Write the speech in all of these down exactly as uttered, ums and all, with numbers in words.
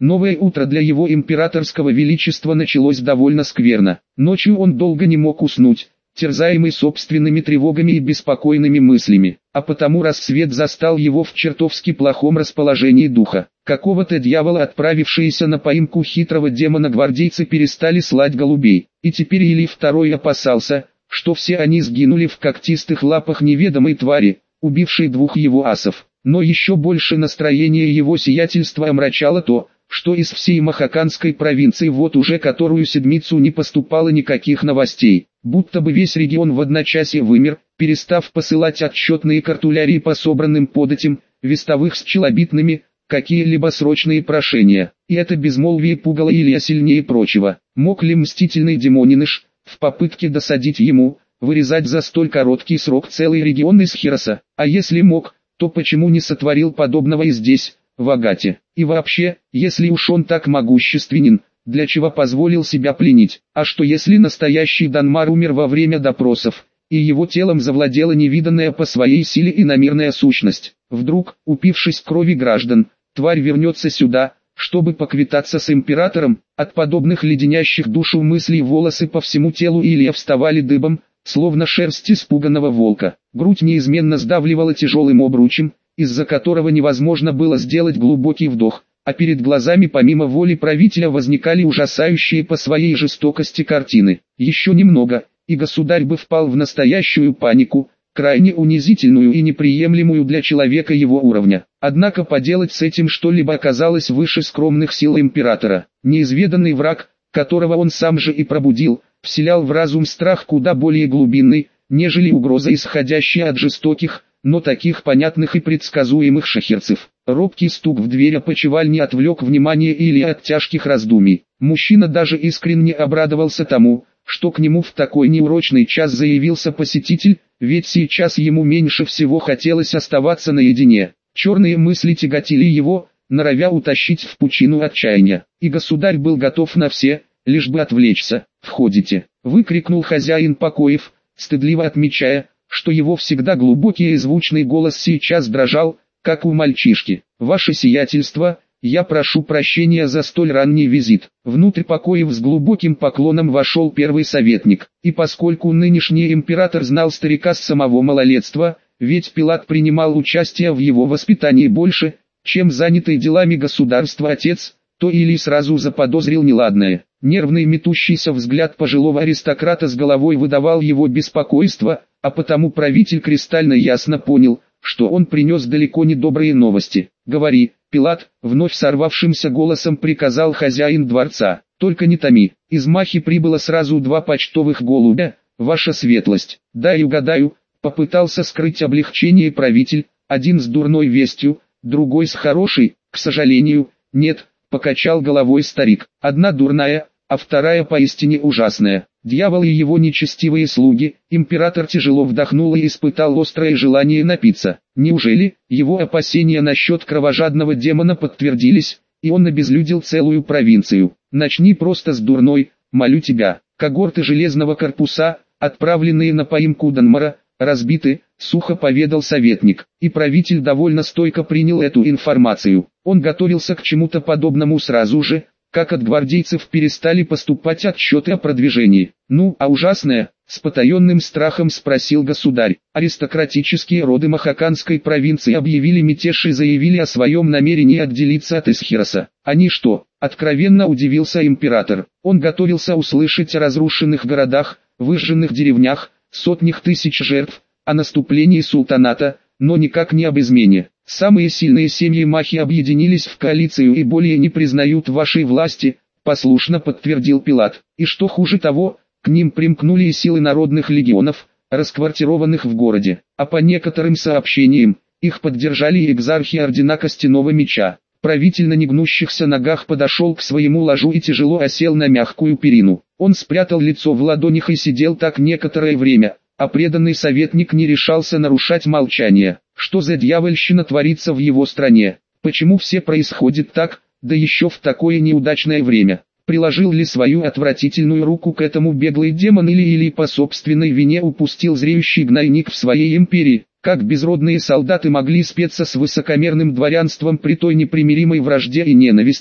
Новое утро для его императорского величества началось довольно скверно. Ночью он долго не мог уснуть, терзаемый собственными тревогами и беспокойными мыслями, а потому рассвет застал его в чертовски плохом расположении духа. Какого-то дьявола, отправившиеся на поимку хитрого демона, гвардейцы перестали слать голубей, и теперь Илий второй опасался, что все они сгинули в когтистых лапах неведомой твари, убившей двух его асов. Но еще больше настроение его сиятельства омрачало то, что из всей Махаканской провинции вот уже которую седмицу не поступало никаких новостей, будто бы весь регион в одночасье вымер, перестав посылать отчетные картулярии по собранным податям, вестовых с челобитными, какие-либо срочные прошения. И это безмолвие пугало Илия сильнее прочего. Мог ли мстительный демониныш, в попытке досадить ему, вырезать за столь короткий срок целый регион из Хироса? А если мог, то почему не сотворил подобного и здесь, в Агате? И вообще, если уж он так могущественен, для чего позволил себя пленить? А что если настоящий Данмар умер во время допросов, и его телом завладела невиданная по своей силе иномирная сущность? Вдруг, упившись крови граждан, тварь вернется сюда, чтобы поквитаться с императором? От подобных леденящих душу мыслей волосы по всему телу Илья вставали дыбом, словно шерсть испуганного волка. Грудь неизменно сдавливала тяжелым обручем, из-за которого невозможно было сделать глубокий вдох, а перед глазами помимо воли правителя возникали ужасающие по своей жестокости картины. Еще немного, и государь бы впал в настоящую панику, крайне унизительную и неприемлемую для человека его уровня. Однако поделать с этим что-либо оказалось выше скромных сил императора. Неизведанный враг, которого он сам же и пробудил, вселял в разум страх куда более глубинный, нежели угроза, исходящая от жестоких, но таких понятных и предсказуемых шахерцев. Робкий стук в дверь опочивальни отвлек внимание Ильи от тяжких раздумий. Мужчина даже искренне обрадовался тому, что к нему в такой неурочный час заявился посетитель, ведь сейчас ему меньше всего хотелось оставаться наедине. Черные мысли тяготили его, норовя утащить в пучину отчаяния, и государь был готов на все, лишь бы отвлечься. «Входите!» — выкрикнул хозяин покоев, стыдливо отмечая, что его всегда глубокий и звучный голос сейчас дрожал, как у мальчишки. «Ваше сиятельство, я прошу прощения за столь ранний визит». Внутрь покоев с глубоким поклоном вошел первый советник, и поскольку нынешний император знал старика с самого малолетства, ведь Пилат принимал участие в его воспитании больше, чем занятый делами государства отец, то Илий сразу заподозрил неладное. Нервный метущийся взгляд пожилого аристократа с головой выдавал его беспокойство, а потому правитель кристально ясно понял, что он принес далеко не добрые новости. «Говори, Пилат», — вновь сорвавшимся голосом приказал хозяин дворца, — «только не томи». Из Махи прибыло сразу два почтовых голубя, ваша светлость. «Дай угадаю», — попытался скрыть облегчение правитель, один с дурной вестью, другой с хорошей. «К сожалению, нет», — покачал головой старик. «Одна дурная, а вторая поистине ужасная. Дьявол и его нечестивые слуги». Император тяжело вдохнул и испытал острое желание напиться. Неужели его опасения насчет кровожадного демона подтвердились, и он обезлюдил целую провинцию? «Начни просто с дурной, молю тебя». Когорты железного корпуса, отправленные на поимку Данмара, разбиты, сухо поведал советник, и правитель довольно стойко принял эту информацию. Он готовился к чему-то подобному сразу же, как от гвардейцев перестали поступать отчеты о продвижении. «Ну, а ужасное?» — с потаенным страхом спросил государь. Аристократические роды Махаканской провинции объявили мятеж и заявили о своем намерении отделиться от Эсхироса. «Они что?» — откровенно удивился император. Он готовился услышать о разрушенных городах, выжженных деревнях, сотнях тысяч жертв, о наступлении султаната, но никак не об измене. «Самые сильные семьи Махи объединились в коалицию и более не признают вашей власти», — послушно подтвердил Пилат. «И что хуже того, к ним примкнули и силы народных легионов, расквартированных в городе, а по некоторым сообщениям, их поддержали и экзархи ордена Костяного Меча». Правитель на негнущихся ногах подошел к своему ложу и тяжело осел на мягкую перину. Он спрятал лицо в ладонях и сидел так некоторое время, а преданный советник не решался нарушать молчание. Что за дьявольщина творится в его стране? Почему все происходит так, да еще в такое неудачное время? Приложил ли свою отвратительную руку к этому беглый демон или или по собственной вине упустил зреющий гнойник в своей империи? Как безродные солдаты могли спеться с высокомерным дворянством при той непримиримой вражде и ненависти,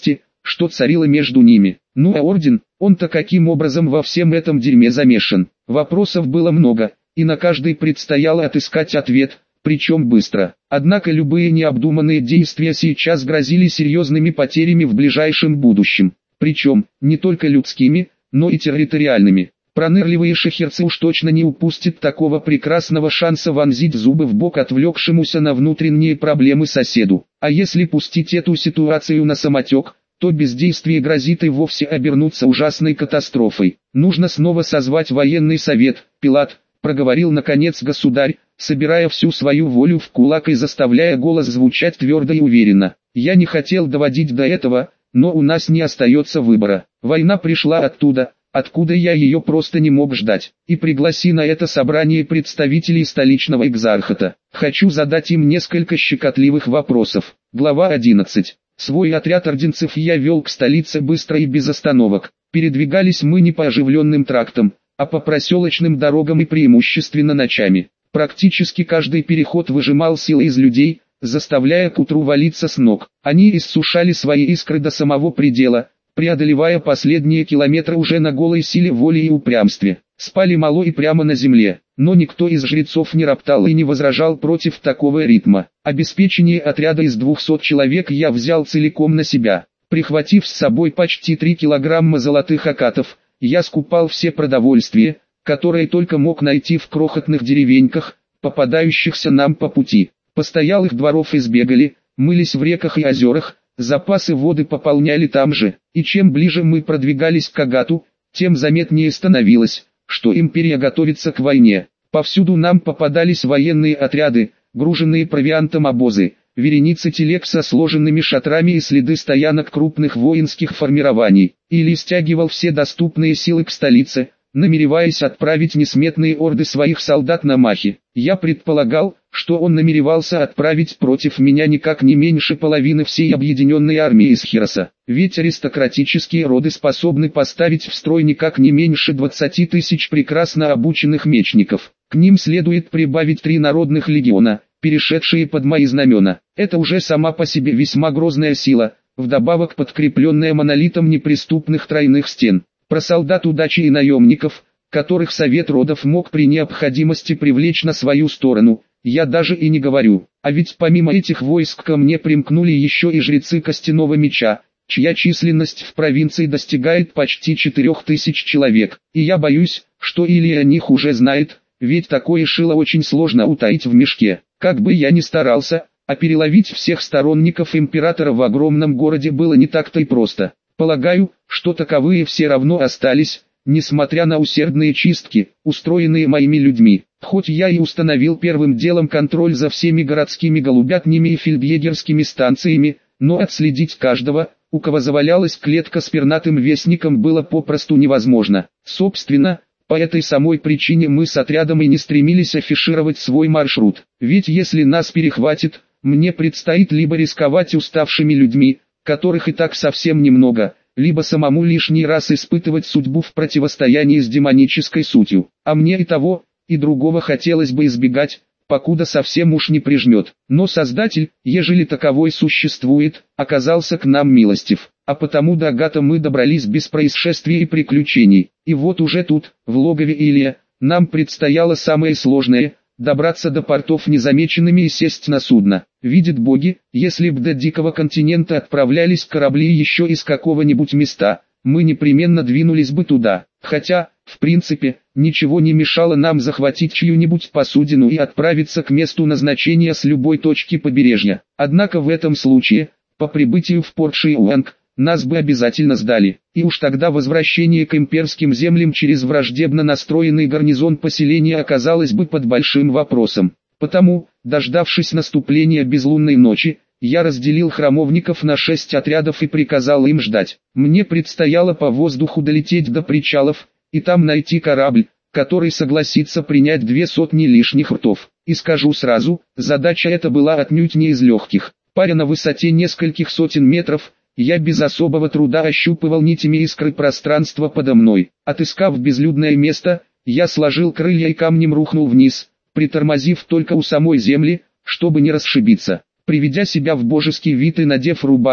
что царило между ними. Ну а орден, он-то каким образом во всем этом дерьме замешан? Вопросов было много, и на каждый предстояло отыскать ответ, причем быстро. Однако любые необдуманные действия сейчас грозили серьезными потерями в ближайшем будущем. Причем, не только людскими, но и территориальными. Пронырливые шахерцы уж точно не упустят такого прекрасного шанса вонзить зубы в бок отвлекшемуся на внутренние проблемы соседу. А если пустить эту ситуацию на самотек, то бездействие грозит и вовсе обернуться ужасной катастрофой. Нужно снова созвать военный совет. Пилат, проговорил наконец государь, собирая всю свою волю в кулак и заставляя голос звучать твердо и уверенно. Я не хотел доводить до этого, но у нас не остается выбора. Война пришла оттуда, откуда я ее просто не мог ждать. И пригласи на это собрание представителей столичного экзархата. Хочу задать им несколько щекотливых вопросов. Глава одиннадцать. Свой отряд орденцев я вел к столице быстро и без остановок. Передвигались мы не по оживленным трактам, а по проселочным дорогам и преимущественно ночами. Практически каждый переход выжимал силы из людей, заставляя к утру валиться с ног. Они иссушали свои искры до самого предела, преодолевая последние километры уже на голой силе воли и упрямстве. Спали мало и прямо на земле, но никто из жрецов не роптал и не возражал против такого ритма. Обеспечение отряда из двухсот человек я взял целиком на себя. Прихватив с собой почти три килограмма золотых акатов, я скупал все продовольствие, которое только мог найти в крохотных деревеньках, попадающихся нам по пути. Постоялых дворов избегали, мылись в реках и озерах, запасы воды пополняли там же, и чем ближе мы продвигались к Агату, тем заметнее становилось, что империя готовится к войне. Повсюду нам попадались военные отряды, груженные провиантом обозы, вереницы телег со сложенными шатрами и следы стоянок крупных воинских формирований. Или стягивал все доступные силы к столице, намереваясь отправить несметные орды своих солдат на махи. Я предполагал, что он намеревался отправить против меня никак не меньше половины всей объединенной армии из Хироса. Ведь аристократические роды способны поставить в строй никак не меньше двадцати тысяч прекрасно обученных мечников. К ним следует прибавить три народных легиона, перешедшие под мои знамена. Это уже сама по себе весьма грозная сила, вдобавок подкрепленная монолитом неприступных тройных стен. Про солдат удачи и наемников, которых совет родов мог при необходимости привлечь на свою сторону, я даже и не говорю. А ведь помимо этих войск ко мне примкнули еще и жрецы Костяного Меча, чья численность в провинции достигает почти четырех тысяч человек. И я боюсь, что или о них уже знает, ведь такое шило очень сложно утаить в мешке. Как бы я ни старался, а переловить всех сторонников императора в огромном городе было не так-то и просто. Полагаю, что таковые все равно остались, несмотря на усердные чистки, устроенные моими людьми. Хоть я и установил первым делом контроль за всеми городскими голубятнями и фельдъегерскими станциями, но отследить каждого, у кого завалялась клетка с пернатым вестником, было попросту невозможно. Собственно, по этой самой причине мы с отрядом и не стремились афишировать свой маршрут. Ведь если нас перехватит, мне предстоит либо рисковать уставшими людьми, которых и так совсем немного, либо самому лишний раз испытывать судьбу в противостоянии с демонической сутью. А мне и того, и другого хотелось бы избегать, покуда совсем уж не прижмет. Но Создатель, ежели таковой существует, оказался к нам милостив. А потому до Агата мы добрались без происшествий и приключений. И вот уже тут, в логове Илия, нам предстояло самое сложное – добраться до портов незамеченными и сесть на судно. Видят боги, если б до Дикого континента отправлялись корабли еще из какого-нибудь места, мы непременно двинулись бы туда. Хотя, в принципе, ничего не мешало нам захватить чью-нибудь посудину и отправиться к месту назначения с любой точки побережья. Однако в этом случае, по прибытию в порт Шиуанг, нас бы обязательно сдали, и уж тогда возвращение к имперским землям через враждебно настроенный гарнизон поселения оказалось бы под большим вопросом. Потому, дождавшись наступления безлунной ночи, я разделил храмовников на шесть отрядов и приказал им ждать. Мне предстояло по воздуху долететь до причалов, и там найти корабль, который согласится принять две сотни лишних ртов. И скажу сразу, задача эта была отнюдь не из легких. Паря на высоте нескольких сотен метров, я без особого труда ощупывал нитями искры пространства подо мной. Отыскав безлюдное место, я сложил крылья и камнем рухнул вниз, притормозив только у самой земли, чтобы не расшибиться. Приведя себя в божеский вид и надев рубаху,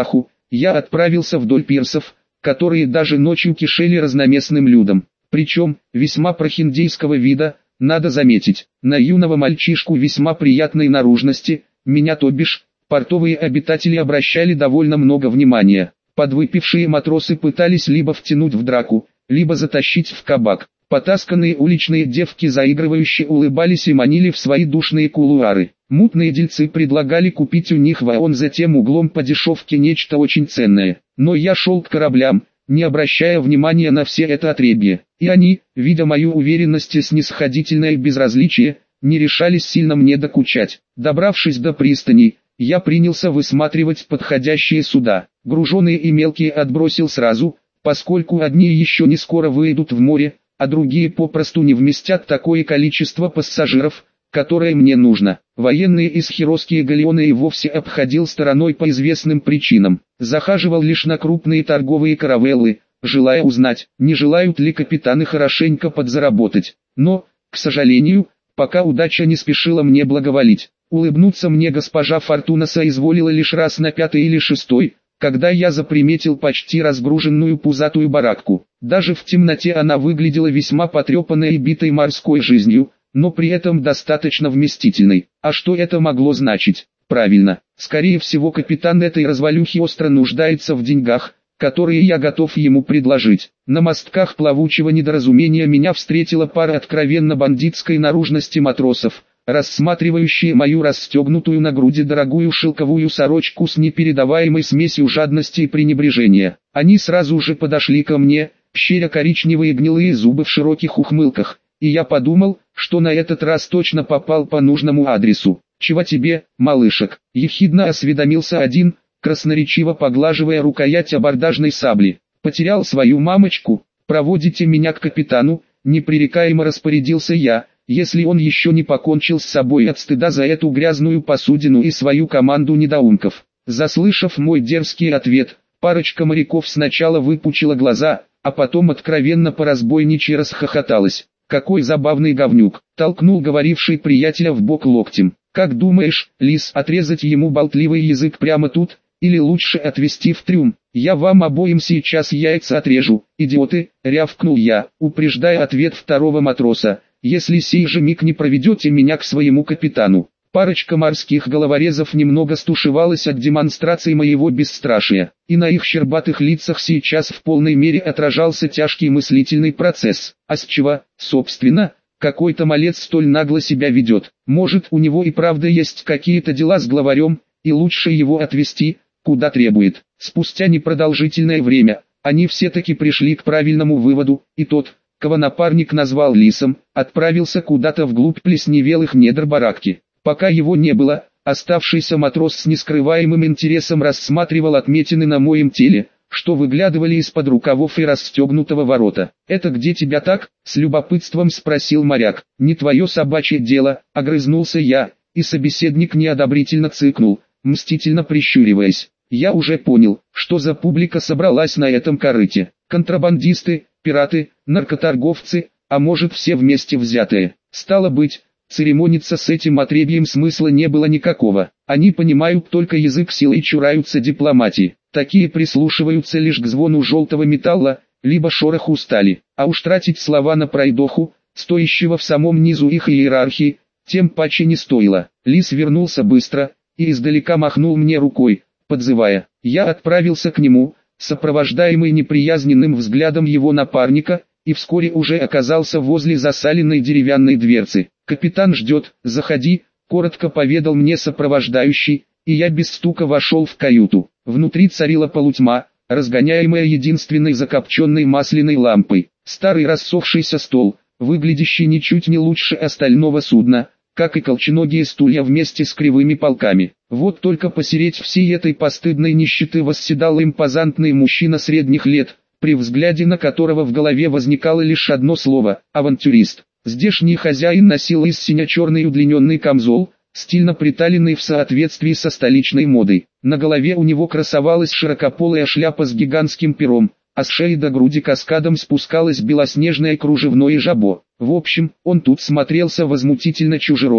я отправился вдоль пирсов, которые даже ночью кишели разноместным людом, причем весьма прохиндейского вида, надо заметить, на юного мальчишку весьма приятной наружности, меня то бишь, портовые обитатели обращали довольно много внимания. Подвыпившие матросы пытались либо втянуть в драку, либо затащить в кабак. Потасканные уличные девки заигрывающе улыбались и манили в свои душные кулуары. Мутные дельцы предлагали купить у них вон за тем углом по дешевке нечто очень ценное. Но я шел к кораблям, не обращая внимания на все это отребье. И они, видя мою уверенность и снисходительное безразличие, не решались сильно мне докучать. Добравшись до пристани, я принялся высматривать подходящие суда. Груженые и мелкие отбросил сразу, поскольку одни еще не скоро выйдут в море, а другие попросту не вместят такое количество пассажиров, которое мне нужно. Военные из хиросские галеоны и вовсе обходил стороной по известным причинам. Захаживал лишь на крупные торговые каравеллы, желая узнать, не желают ли капитаны хорошенько подзаработать. Но, к сожалению, пока удача не спешила мне благоволить. Улыбнуться мне госпожа Фортуна соизволила лишь раз на пятый или шестой, когда я заприметил почти разгруженную пузатую баракку. Даже в темноте она выглядела весьма потрепанной и битой морской жизнью, но при этом достаточно вместительной. А что это могло значить? Правильно, скорее всего капитан этой развалюхи остро нуждается в деньгах, которые я готов ему предложить. На мостках плавучего недоразумения меня встретила пара откровенно бандитской наружности матросов, рассматривающие мою расстегнутую на груди дорогую шелковую сорочку с непередаваемой смесью жадности и пренебрежения. Они сразу же подошли ко мне, щеря коричневые гнилые зубы в широких ухмылках, и я подумал, что на этот раз точно попал по нужному адресу. «Чего тебе, малышек?» — ехидно осведомился один, красноречиво поглаживая рукоять абордажной сабли. «Потерял свою мамочку? Проводите меня к капитану», — непререкаемо распорядился я, если он еще не покончил с собой от стыда за эту грязную посудину и свою команду недоумков. Заслышав мой дерзкий ответ, парочка моряков сначала выпучила глаза, а потом откровенно по-разбойничьи расхохоталась. «Какой забавный говнюк!» — толкнул говоривший приятеля в бок локтем. «Как думаешь, лис, отрезать ему болтливый язык прямо тут, или лучше отвезти в трюм? Я вам обоим сейчас яйца отрежу, идиоты!» — рявкнул я, упреждая ответ второго матроса. «Если сей же миг не проведете меня к своему капитану». Парочка морских головорезов немного стушевалась от демонстрации моего бесстрашия, и на их щербатых лицах сейчас в полной мере отражался тяжкий мыслительный процесс. А с чего, собственно, какой-то малец столь нагло себя ведет? Может, у него и правда есть какие-то дела с главарем, и лучше его отвезти, куда требует. Спустя непродолжительное время, они все-таки пришли к правильному выводу, и тот, кого напарник назвал лисом, отправился куда-то вглубь плесневелых недр баракки. Пока его не было, оставшийся матрос с нескрываемым интересом рассматривал отметины на моем теле, что выглядывали из-под рукавов и расстегнутого ворота. «Это где тебя так?» — с любопытством спросил моряк. «Не твое собачье дело», — огрызнулся я, и собеседник неодобрительно цыкнул, мстительно прищуриваясь. Я уже понял, что за публика собралась на этом корыте. Контрабандисты, пираты, наркоторговцы, а может все вместе взятые. Стало быть, церемониться с этим отребьем смысла не было никакого. Они понимают только язык силы и чураются дипломатии. Такие прислушиваются лишь к звону желтого металла, либо шороху стали. А уж тратить слова на пройдоху, стоящего в самом низу их иерархии, тем паче не стоило. Лис вернулся быстро, и издалека махнул мне рукой, подзывая. Я отправился к нему, сопровождаемый неприязненным взглядом его напарника, и вскоре уже оказался возле засаленной деревянной дверцы. «Капитан ждет, заходи», — коротко поведал мне сопровождающий, и я без стука вошел в каюту. Внутри царила полутьма, разгоняемая единственной закопченной масляной лампой. Старый рассохшийся стол, выглядящий ничуть не лучше остального судна, как и колченогие стулья вместе с кривыми полками. Вот только посереть всей этой постыдной нищеты восседал импозантный мужчина средних лет, при взгляде на которого в голове возникало лишь одно слово – авантюрист. Здешний хозяин носил из сине-черный удлиненный камзол, стильно приталенный в соответствии со столичной модой. На голове у него красовалась широкополая шляпа с гигантским пером, а с шеи до груди каскадом спускалось белоснежное кружевное жабо. В общем, он тут смотрелся возмутительно чужеродно,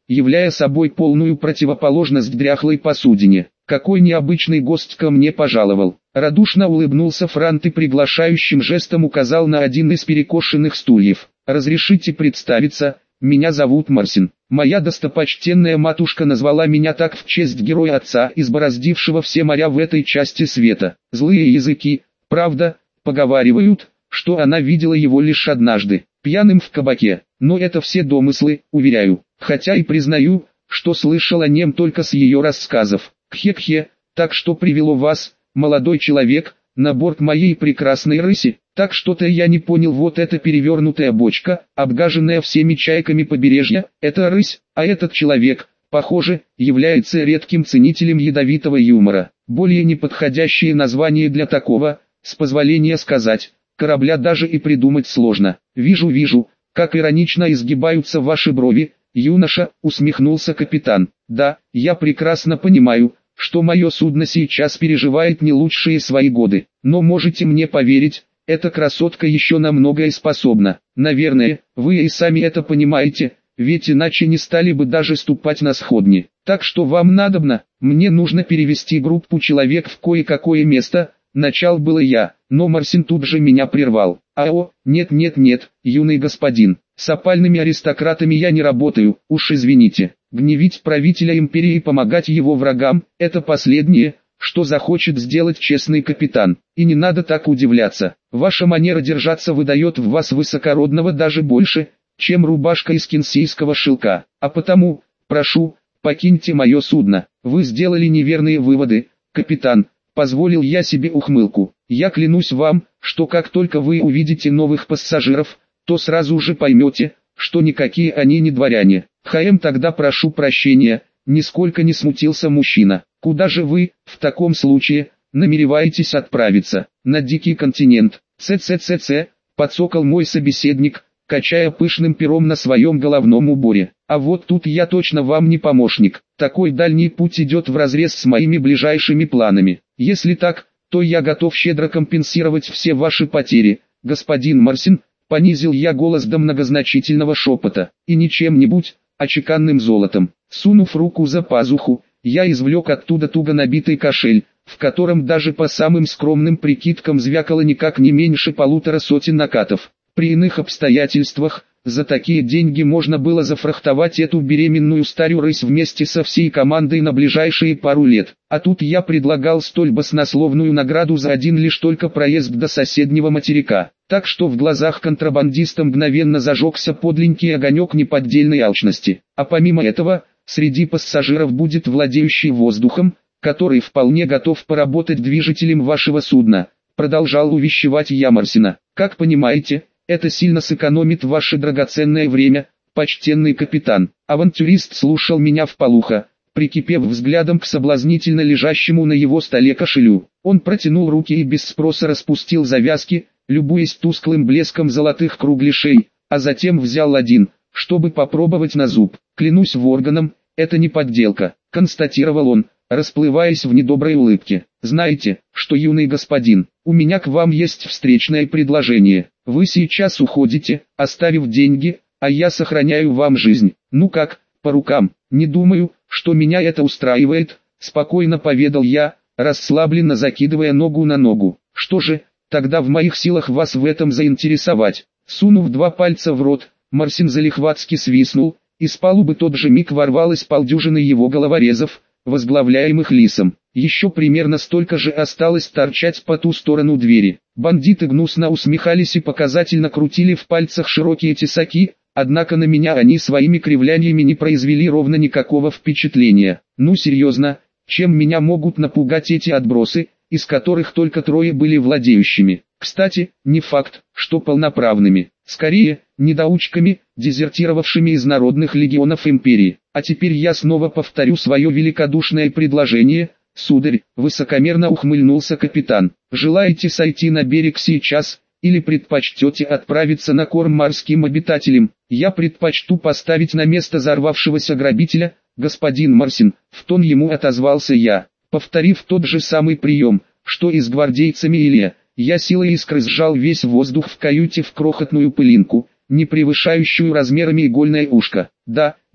являя собой полную противоположность дряхлой посудине. «Какой необычный гость ко мне пожаловал!» Радушно улыбнулся Франт и приглашающим жестом указал на один из перекошенных стульев. «Разрешите представиться, меня зовут Марсин. Моя достопочтенная матушка назвала меня так в честь героя отца, избороздившего все моря в этой части света. Злые языки, правда, поговаривают, что она видела его лишь однажды, пьяным в кабаке. Но это все домыслы, уверяю, хотя и признаю, что слышал о нем только с ее рассказов. Кхе-кхе, так что привело вас, молодой человек, на борт моей прекрасной рыси? Так что-то я не понял, вот эта перевернутая бочка, обгаженная всеми чайками побережья, это рысь, а этот человек, похоже, является редким ценителем ядовитого юмора. Более неподходящее название для такого, с позволения сказать, корабля даже и придумать сложно. Вижу, вижу, как иронично изгибаются ваши брови, юноша, усмехнулся капитан. Да, я прекрасно понимаю, что мое судно сейчас переживает не лучшие свои годы, но можете мне поверить, эта красотка еще на многое способна. Наверное, вы и сами это понимаете, ведь иначе не стали бы даже ступать на сходни. Так что вам надобно, мне нужно перевести группу человек в кое-какое место. Начал было я, но Марсин тут же меня прервал. «Ао, нет-нет-нет, юный господин, с опальными аристократами я не работаю, уж извините. Гневить правителя империи и помогать его врагам – это последнее, что захочет сделать честный капитан. И не надо так удивляться, ваша манера держаться выдает в вас высокородного даже больше, чем рубашка из кинсейского шелка. А потому, прошу, покиньте мое судно. Вы сделали неверные выводы, капитан». Позволил я себе ухмылку. Я клянусь вам, что как только вы увидите новых пассажиров, то сразу же поймете, что никакие они не дворяне. ХМ, тогда прошу прощения, нисколько не смутился мужчина. Куда же вы, в таком случае, намереваетесь отправиться? На дикий континент. Ц-ц-ц-ц, подсокал мой собеседник, качая пышным пером на своем головном уборе. А вот тут я точно вам не помощник. Такой дальний путь идет вразрез с моими ближайшими планами. Если так, то я готов щедро компенсировать все ваши потери, господин Марсин. Понизил я голос до многозначительного шепота, и не чем-нибудь, а чеканным золотом. Сунув руку за пазуху, я извлек оттуда туго набитый кошель, в котором даже по самым скромным прикидкам звякало никак не меньше полутора сотен накатов. При иных обстоятельствах, за такие деньги можно было зафрахтовать эту беременную старую рысь вместе со всей командой на ближайшие пару лет. А тут я предлагал столь баснословную награду за один лишь только проезд до соседнего материка. Так что в глазах контрабандиста мгновенно зажегся подленький огонек неподдельной алчности. А помимо этого, среди пассажиров будет владеющий воздухом, который вполне готов поработать движителем вашего судна. Продолжал увещевать я Марсина. Как понимаете, это сильно сэкономит ваше драгоценное время, почтенный капитан. Авантюрист слушал меня вполуха, прикипев взглядом к соблазнительно лежащему на его столе кошелю. Он протянул руки и без спроса распустил завязки, любуясь тусклым блеском золотых кругляшей, а затем взял один, чтобы попробовать на зуб. «Клянусь Ворганом, это не подделка», — констатировал он, расплываясь в недоброй улыбке. «Знаете, что, юный господин, у меня к вам есть встречное предложение. Вы сейчас уходите, оставив деньги, а я сохраняю вам жизнь. Ну как, по рукам?» «Не думаю, что меня это устраивает», — спокойно поведал я, расслабленно закидывая ногу на ногу. «Что же, тогда в моих силах вас в этом заинтересовать». Сунув два пальца в рот, Марсин залихватски свистнул, и с палубы тот же миг ворвалась полдюжины его головорезов, возглавляемых Лисом. Еще примерно столько же осталось торчать по ту сторону двери. Бандиты гнусно усмехались и показательно крутили в пальцах широкие тесаки, однако на меня они своими кривляниями не произвели ровно никакого впечатления. Ну серьезно, чем меня могут напугать эти отбросы, из которых только трое были владеющими? Кстати, не факт, что полноправными. Скорее, недоучками, дезертировавшими из народных легионов империи. А теперь я снова повторю свое великодушное предложение, сударь, высокомерно ухмыльнулся капитан. Желаете сойти на берег сейчас, или предпочтете отправиться на корм морским обитателям? Я предпочту поставить на место взорвавшегося грабителя, господин Марсин, в тон ему отозвался я, повторив тот же самый прием, что и с гвардейцами Илья. Я силой искры сжал весь воздух в каюте в крохотную пылинку, не превышающую размерами игольное ушко. Да,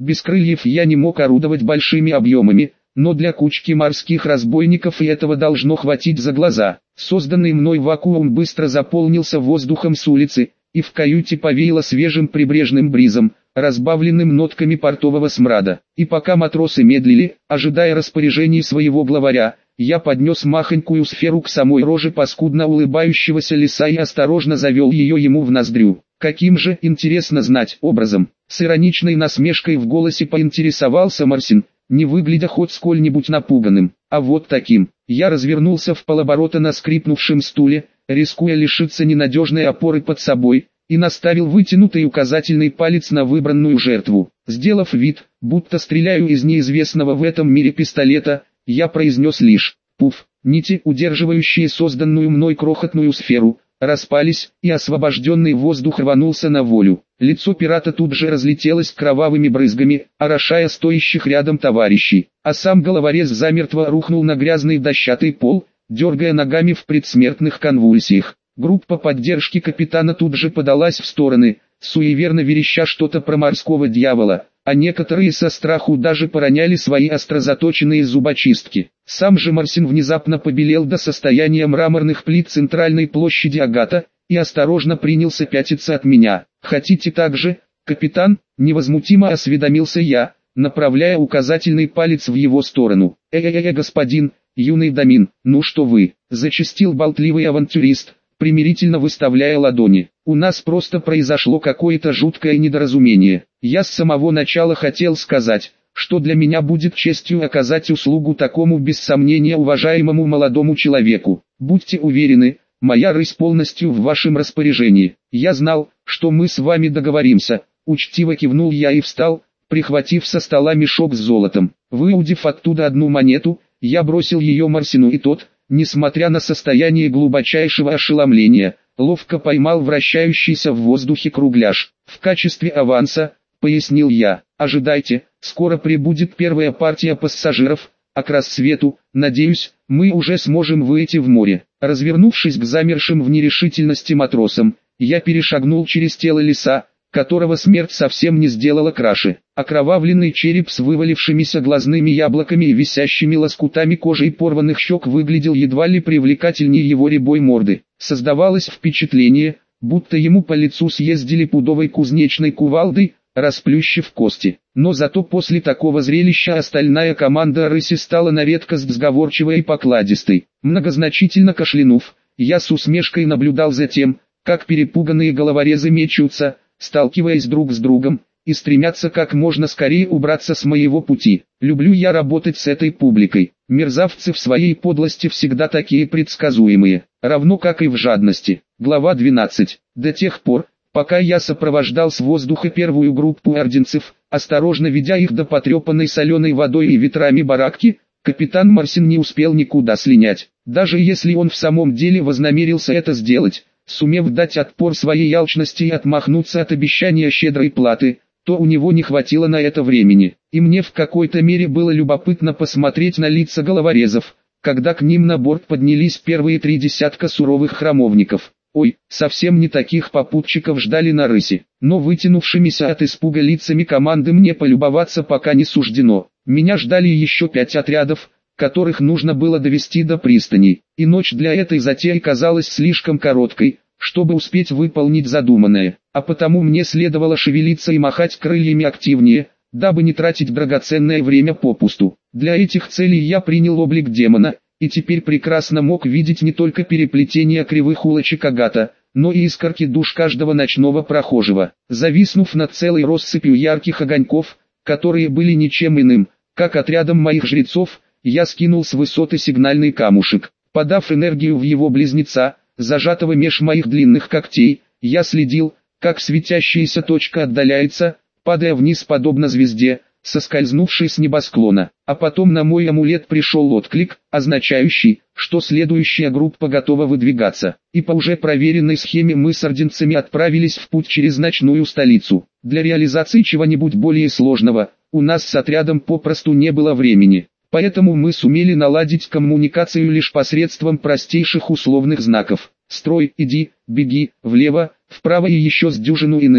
Без крыльев я не мог орудовать большими объемами, но для кучки морских разбойников и этого должно хватить за глаза. Созданный мной вакуум быстро заполнился воздухом с улицы, и в каюте повеяло свежим прибрежным бризом, разбавленным нотками портового смрада. И пока матросы медлили, ожидая распоряжений своего главаря, я поднес махонькую сферу к самой роже паскудно улыбающегося лиса и осторожно завел ее ему в ноздрю. Каким же, интересно знать, образом? С ироничной насмешкой в голосе поинтересовался Марсин, не выглядя хоть сколь-нибудь напуганным. А вот таким. Я развернулся в полоборота на скрипнувшем стуле, рискуя лишиться ненадежной опоры под собой, и наставил вытянутый указательный палец на выбранную жертву. Сделав вид, будто стреляю из неизвестного в этом мире пистолета, я произнес лишь «пуф». Нити, удерживающие созданную мной крохотную сферу, распались, и освобожденный воздух рванулся на волю. Лицо пирата тут же разлетелось кровавыми брызгами, орошая стоящих рядом товарищей, а сам головорез замертво рухнул на грязный дощатый пол, дергая ногами в предсмертных конвульсиях. Группа поддержки капитана тут же подалась в стороны, суеверно вереща что-то про морского дьявола, а некоторые со страху даже пороняли свои острозаточенные зубочистки. Сам же Марсин внезапно побелел до состояния мраморных плит центральной площади Агата, и осторожно принялся пятиться от меня. «Хотите так же, капитан?» — невозмутимо осведомился я, направляя указательный палец в его сторону. «Э-э-э, господин, юный домин, ну что вы?» — зачастил болтливый авантюрист, примирительно выставляя ладони. «У нас просто произошло какое-то жуткое недоразумение. Я с самого начала хотел сказать, что для меня будет честью оказать услугу такому без сомнения уважаемому молодому человеку. Будьте уверены, моя рысь полностью в вашем распоряжении. Я знал, что мы с вами договоримся». Учтиво кивнул я и встал, прихватив со стола мешок с золотом. Выудив оттуда одну монету, я бросил ее Марсину, и тот, несмотря на состояние глубочайшего ошеломления, ловко поймал вращающийся в воздухе кругляш. «В качестве аванса», — пояснил я, — «ожидайте, скоро прибудет первая партия пассажиров, а к рассвету, надеюсь, мы уже сможем выйти в море». Развернувшись к замершим в нерешительности матросам, я перешагнул через тело лиса, которого смерть совсем не сделала краше. Окровавленный череп с вывалившимися глазными яблоками и висящими лоскутами кожи и порванных щек выглядел едва ли привлекательнее его рябой морды. Создавалось впечатление, будто ему по лицу съездили пудовой кузнечной кувалдой, расплющив кости. Но зато после такого зрелища остальная команда рыси стала на редкость сговорчивой и покладистой. Многозначительно кашлянув, я с усмешкой наблюдал за тем, как перепуганные головорезы мечутся, сталкиваясь друг с другом, и стремятся как можно скорее убраться с моего пути. Люблю я работать с этой публикой. Мерзавцы в своей подлости всегда такие предсказуемые, равно как и в жадности. Глава двенадцать. До тех пор, пока я сопровождал с воздуха первую группу орденцев, осторожно ведя их до потрепанной соленой водой и ветрами баракки, капитан Марсин не успел никуда слинять. Даже если он в самом деле вознамерился это сделать, сумев дать отпор своей алчности и отмахнуться от обещания щедрой платы, то у него не хватило на это времени. И мне в какой-то мере было любопытно посмотреть на лица головорезов, когда к ним на борт поднялись первые три десятка суровых храмовников. Ой, совсем не таких попутчиков ждали на рысе, но вытянувшимися от испуга лицами команды мне полюбоваться пока не суждено. Меня ждали еще пять отрядов, которых нужно было довести до пристани, и ночь для этой затеи казалась слишком короткой, чтобы успеть выполнить задуманное, а потому мне следовало шевелиться и махать крыльями активнее, дабы не тратить драгоценное время попусту. Для этих целей я принял облик демона, и теперь прекрасно мог видеть не только переплетение кривых улочек Агата, но и искорки душ каждого ночного прохожего. Зависнув над целой россыпью ярких огоньков, которые были ничем иным, как отрядом моих жрецов, я скинул с высоты сигнальный камушек. Подав энергию в его близнеца, зажатого меж моих длинных когтей, я следил, как светящаяся точка отдаляется, падая вниз подобно звезде, соскользнувшей с небосклона. А потом на мой амулет пришел отклик, означающий, что следующая группа готова выдвигаться. И по уже проверенной схеме мы с орденцами отправились в путь через ночную столицу. Для реализации чего-нибудь более сложного, у нас с отрядом попросту не было времени. Поэтому мы сумели наладить коммуникацию лишь посредством простейших условных знаков. Строй, иди, беги, влево, вправо и еще с дюжину иных,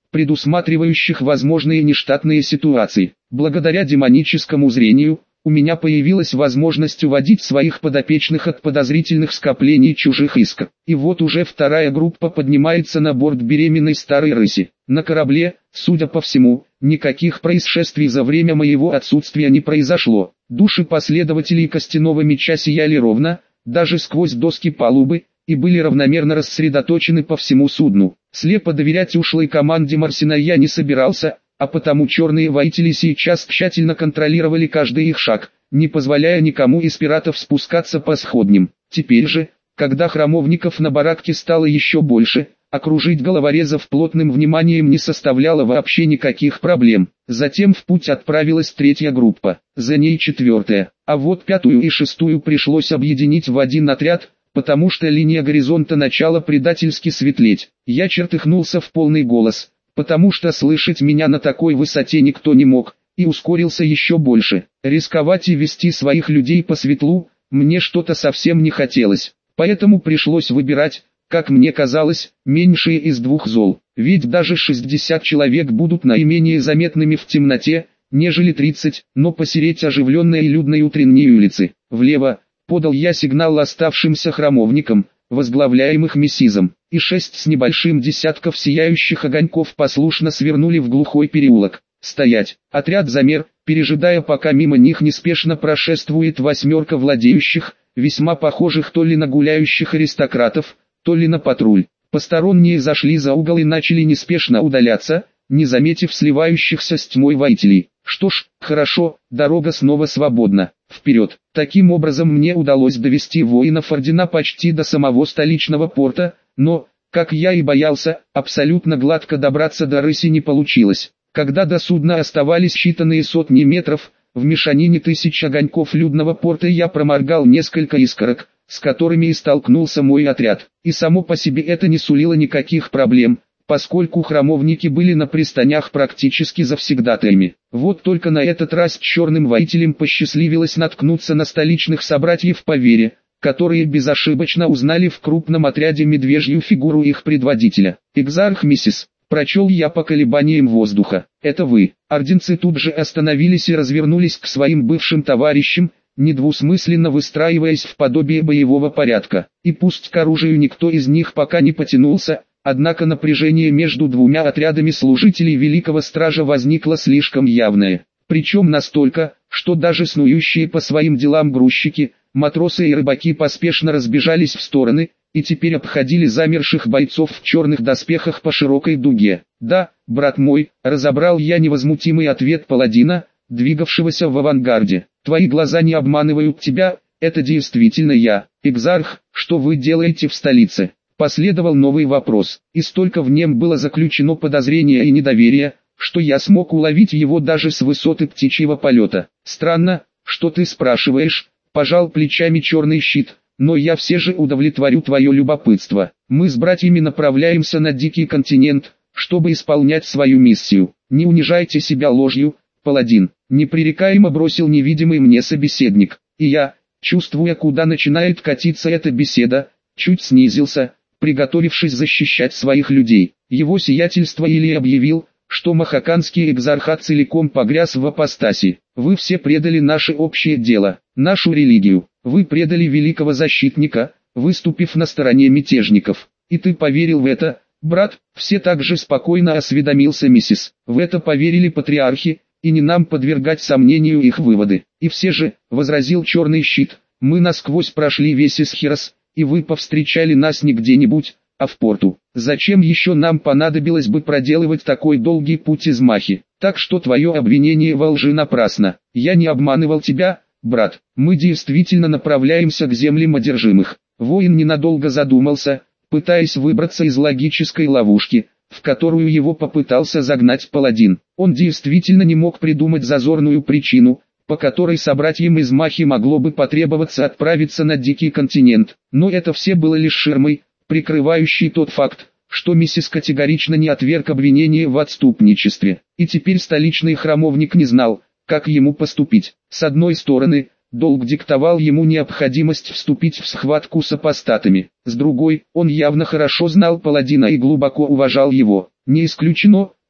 предусматривающих возможные нештатные ситуации. Благодаря демоническому зрению, у меня появилась возможность уводить своих подопечных от подозрительных скоплений чужих искр. И вот уже вторая группа поднимается на борт беременной старой рыси. На корабле, судя по всему, никаких происшествий за время моего отсутствия не произошло. Души последователей костяного меча сияли ровно, даже сквозь доски палубы, и были равномерно рассредоточены по всему судну. Слепо доверять ушлой команде Марсина я не собирался, а потому черные воители сейчас тщательно контролировали каждый их шаг, не позволяя никому из пиратов спускаться по сходням. Теперь же, когда храмовников на баракке стало еще больше, окружить головорезов плотным вниманием не составляло вообще никаких проблем. Затем в путь отправилась третья группа, за ней четвертая, а вот пятую и шестую пришлось объединить в один отряд, потому что линия горизонта начала предательски светлеть. Я чертыхнулся в полный голос, потому что слышать меня на такой высоте никто не мог, и ускорился еще больше. Рисковать и вести своих людей по светлу, мне что-то совсем не хотелось, поэтому пришлось выбирать, как мне казалось, меньшее из двух зол, ведь даже шестьдесят человек будут наименее заметными в темноте, нежели тридцать, но посереть оживленной и людной утренней улицы. Влево, подал я сигнал оставшимся храмовникам, возглавляемых Мессизом, и шесть с небольшим десятков сияющих огоньков послушно свернули в глухой переулок. Стоять! Отряд замер, пережидая, пока мимо них неспешно прошествует восьмерка владеющих, весьма похожих то ли на гуляющих аристократов, то ли на патруль. Посторонние зашли за угол и начали неспешно удаляться, не заметив сливающихся с тьмой воителей. Что ж, хорошо, дорога снова свободна. Вперед! Таким образом мне удалось довести воинов ордена почти до самого столичного порта, но, как я и боялся, абсолютно гладко добраться до рыси не получилось. Когда до судна оставались считанные сотни метров, в мешанине тысяч огоньков людного порта я проморгал несколько искорок, с которыми и столкнулся мой отряд. И само по себе это не сулило никаких проблем, поскольку храмовники были на пристанях практически завсегдатаями. Вот только на этот раз черным воителям посчастливилось наткнуться на столичных собратьев по вере, которые безошибочно узнали в крупном отряде медвежью фигуру их предводителя. «Экзарх Мессис», прочел я по колебаниям воздуха. «Это вы». Орденцы тут же остановились и развернулись к своим бывшим товарищам, недвусмысленно выстраиваясь в подобие боевого порядка. И пусть к оружию никто из них пока не потянулся, однако напряжение между двумя отрядами служителей Великого Стража возникло слишком явное. Причем настолько, что даже снующие по своим делам грузчики, матросы и рыбаки поспешно разбежались в стороны, и теперь обходили замерших бойцов в черных доспехах по широкой дуге. «Да, брат мой», — разобрал я невозмутимый ответ паладина, двигавшегося в авангарде. «Твои глаза не обманывают тебя, это действительно я. Экзарх, что вы делаете в столице?» Последовал новый вопрос, и столько в нем было заключено подозрения и недоверия, что я смог уловить его даже с высоты птичьего полета. «Странно, что ты спрашиваешь», — пожал плечами черный щит, «но я все же удовлетворю твое любопытство. Мы с братьями направляемся на Дикий континент, чтобы исполнять свою миссию. Не унижайте себя ложью, паладин», — непререкаемо бросил невидимый мне собеседник. И я, чувствуя, куда начинает катиться эта беседа, чуть снизился, приготовившись защищать своих людей. Его сиятельство Или объявил, что махаканский экзархат целиком погряз в апостаси. «Вы все предали наше общее дело, нашу религию. Вы предали великого защитника, выступив на стороне мятежников. И ты поверил в это, брат?» Все так же спокойно осведомился Мессис. «В это поверили патриархи, и не нам подвергать сомнению их выводы. И все же», — возразил черный щит, — «мы насквозь прошли весь Исхирос, и вы повстречали нас не где-нибудь, а в порту. Зачем еще нам понадобилось бы проделывать такой долгий путь из Махи? Так что твое обвинение во лжи напрасно. Я не обманывал тебя, брат. Мы действительно направляемся к землям одержимых». Воин ненадолго задумался, пытаясь выбраться из логической ловушки, в которую его попытался загнать паладин. Он действительно не мог придумать зазорную причину, по которой собратьям из Махи могло бы потребоваться отправиться на Дикий континент. Но это все было лишь ширмой, прикрывающий тот факт, что Мессис категорично не отверг обвинение в отступничестве. И теперь столичный храмовник не знал, как ему поступить. С одной стороны, долг диктовал ему необходимость вступить в схватку с апостатами. С другой, он явно хорошо знал паладина и глубоко уважал его. Не исключено,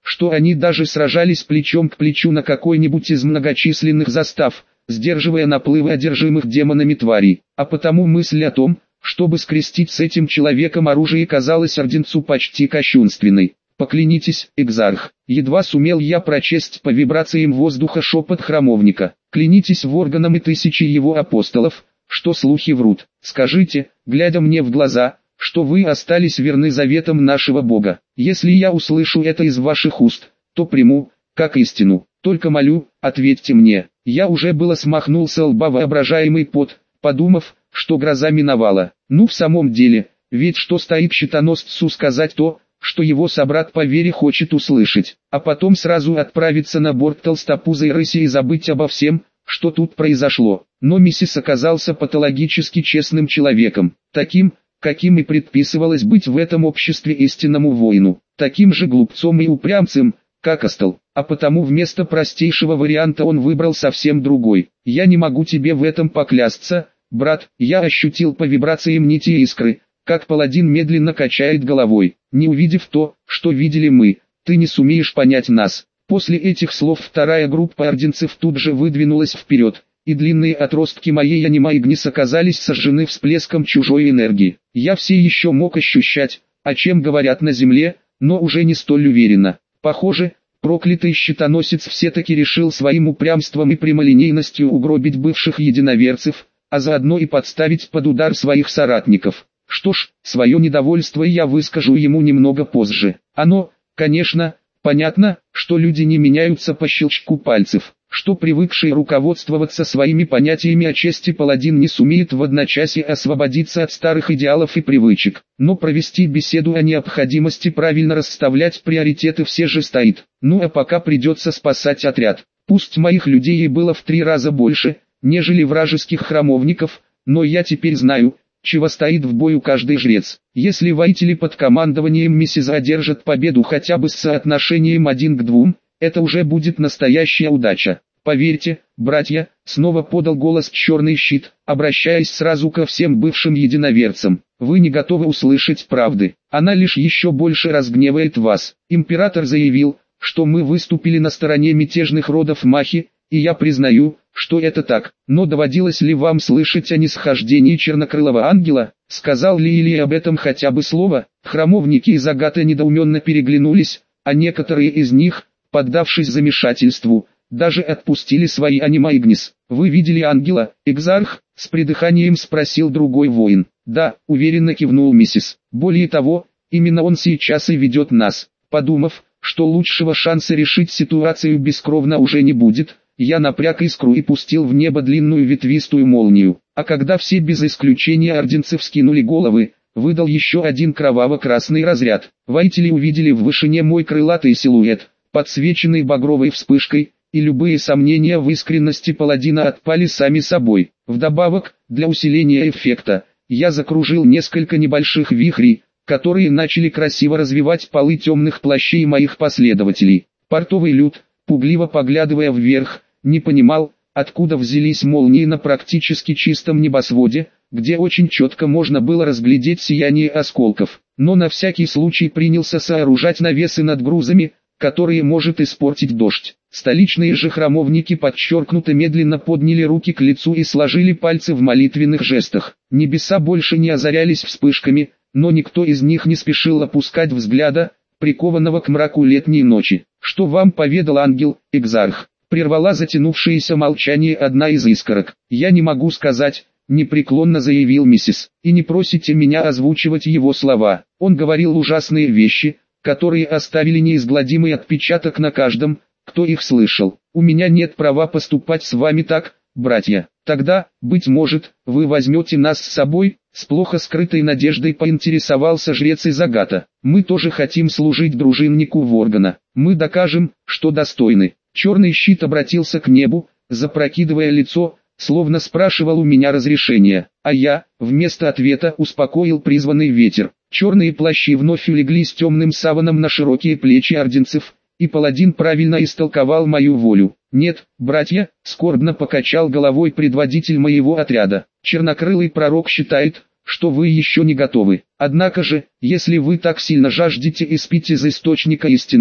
что они даже сражались плечом к плечу на какой-нибудь из многочисленных застав, сдерживая наплывы одержимых демонами тварей. А потому мысль о том, чтобы скрестить с этим человеком оружие, казалась орденцу почти кощунственной. «Поклянитесь, экзарх!» Едва сумел я прочесть по вибрациям воздуха шепот храмовника. «Клянитесь Ворганом и тысячи его апостолов, что слухи врут. Скажите, глядя мне в глаза, что вы остались верны заветам нашего Бога. Если я услышу это из ваших уст, то приму, как истину. Только молю, ответьте мне». Я уже было смахнул со лба воображаемый пот, подумав, что гроза миновала. Ну в самом деле, ведь что стоит щитоносцу сказать то, что его собрат по вере хочет услышать, а потом сразу отправиться на борт толстопузой рыси и забыть обо всем, что тут произошло. Но Миссис оказался патологически честным человеком, таким, каким и предписывалось быть в этом обществе истинному воину, таким же глупцом и упрямцем, как Астл, а потому вместо простейшего варианта он выбрал совсем другой. «Я не могу тебе в этом поклясться, брат», я ощутил по вибрациям нити искры, как паладин медленно качает головой. «Не увидев то, что видели мы, ты не сумеешь понять нас». После этих слов вторая группа орденцев тут же выдвинулась вперед, и длинные отростки моей анимаигнис оказались сожжены всплеском чужой энергии. Я все еще мог ощущать, о чем говорят на земле, но уже не столь уверенно. Похоже, проклятый щитоносец все-таки решил своим упрямством и прямолинейностью угробить бывших единоверцев, а заодно и подставить под удар своих соратников. Что ж, свое недовольство я выскажу ему немного позже. Оно, конечно, понятно, что люди не меняются по щелчку пальцев, что привыкший руководствоваться своими понятиями о чести паладин не сумеет в одночасье освободиться от старых идеалов и привычек, но провести беседу о необходимости правильно расставлять приоритеты все же стоит. Ну а пока придется спасать отряд. Пусть моих людей и было в три раза больше, нежели вражеских храмовников, но я теперь знаю, чего стоит в бою каждый жрец. Если воители под командованием Миссис одержат победу хотя бы с соотношением один к двум, это уже будет настоящая удача. Поверьте, братья, снова подал голос Черный Щит, обращаясь сразу ко всем бывшим единоверцам. Вы не готовы услышать правды, она лишь еще больше разгневает вас. Император заявил, что мы выступили на стороне мятежных родов Махи, и я признаю, что это так. Но доводилось ли вам слышать о нисхождении чернокрылого ангела? Сказал ли Илия об этом хотя бы слово? Храмовники из Агаты недоуменно переглянулись, а некоторые из них, поддавшись замешательству, даже отпустили свои анимаигнис. «Вы видели ангела, экзарх?» — с придыханием спросил другой воин. «Да», — уверенно кивнул Миссис. «Более того, именно он сейчас и ведет нас». Подумав, что лучшего шанса решить ситуацию бескровно уже не будет, я напряг искру и пустил в небо длинную ветвистую молнию. А когда все без исключения орденцы вскинули головы, выдал еще один кроваво-красный разряд. Воители увидели в вышине мой крылатый силуэт, подсвеченный багровой вспышкой, и любые сомнения в искренности паладина отпали сами собой. Вдобавок, для усиления эффекта, я закружил несколько небольших вихрей, которые начали красиво развивать полы темных плащей моих последователей. Портовый люд, пугливо поглядывая вверх, не понимал, откуда взялись молнии на практически чистом небосводе, где очень четко можно было разглядеть сияние осколков, но на всякий случай принялся сооружать навесы над грузами, которые может испортить дождь. Столичные же храмовники подчеркнуто медленно подняли руки к лицу и сложили пальцы в молитвенных жестах. Небеса больше не озарялись вспышками, но никто из них не спешил опускать взгляда, прикованного к мраку летней ночи. «Что вам поведал ангел, экзарх?» — прервала затянувшееся молчание одна из искорок. «Я не могу сказать», — непреклонно заявил Миссис. «И не просите меня озвучивать его слова. Он говорил ужасные вещи, которые оставили неизгладимый отпечаток на каждом, кто их слышал. У меня нет права поступать с вами так, братья. Тогда, быть может, вы возьмете нас с собой?» С плохо скрытой надеждой поинтересовался жрец из Агата. «Мы тоже хотим служить дружиннику Воргана. Мы докажем, что достойны». Черный Щит обратился к небу, запрокидывая лицо, словно спрашивал у меня разрешения, а я, вместо ответа, успокоил призванный ветер. Черные плащи вновь улегли с темным саваном на широкие плечи орденцев, и паладин правильно истолковал мою волю. «Нет, братья», — скорбно покачал головой предводитель моего отряда. «Чернокрылый пророк считает, что вы еще не готовы. Однако же, если вы так сильно жаждете испить из источника истины,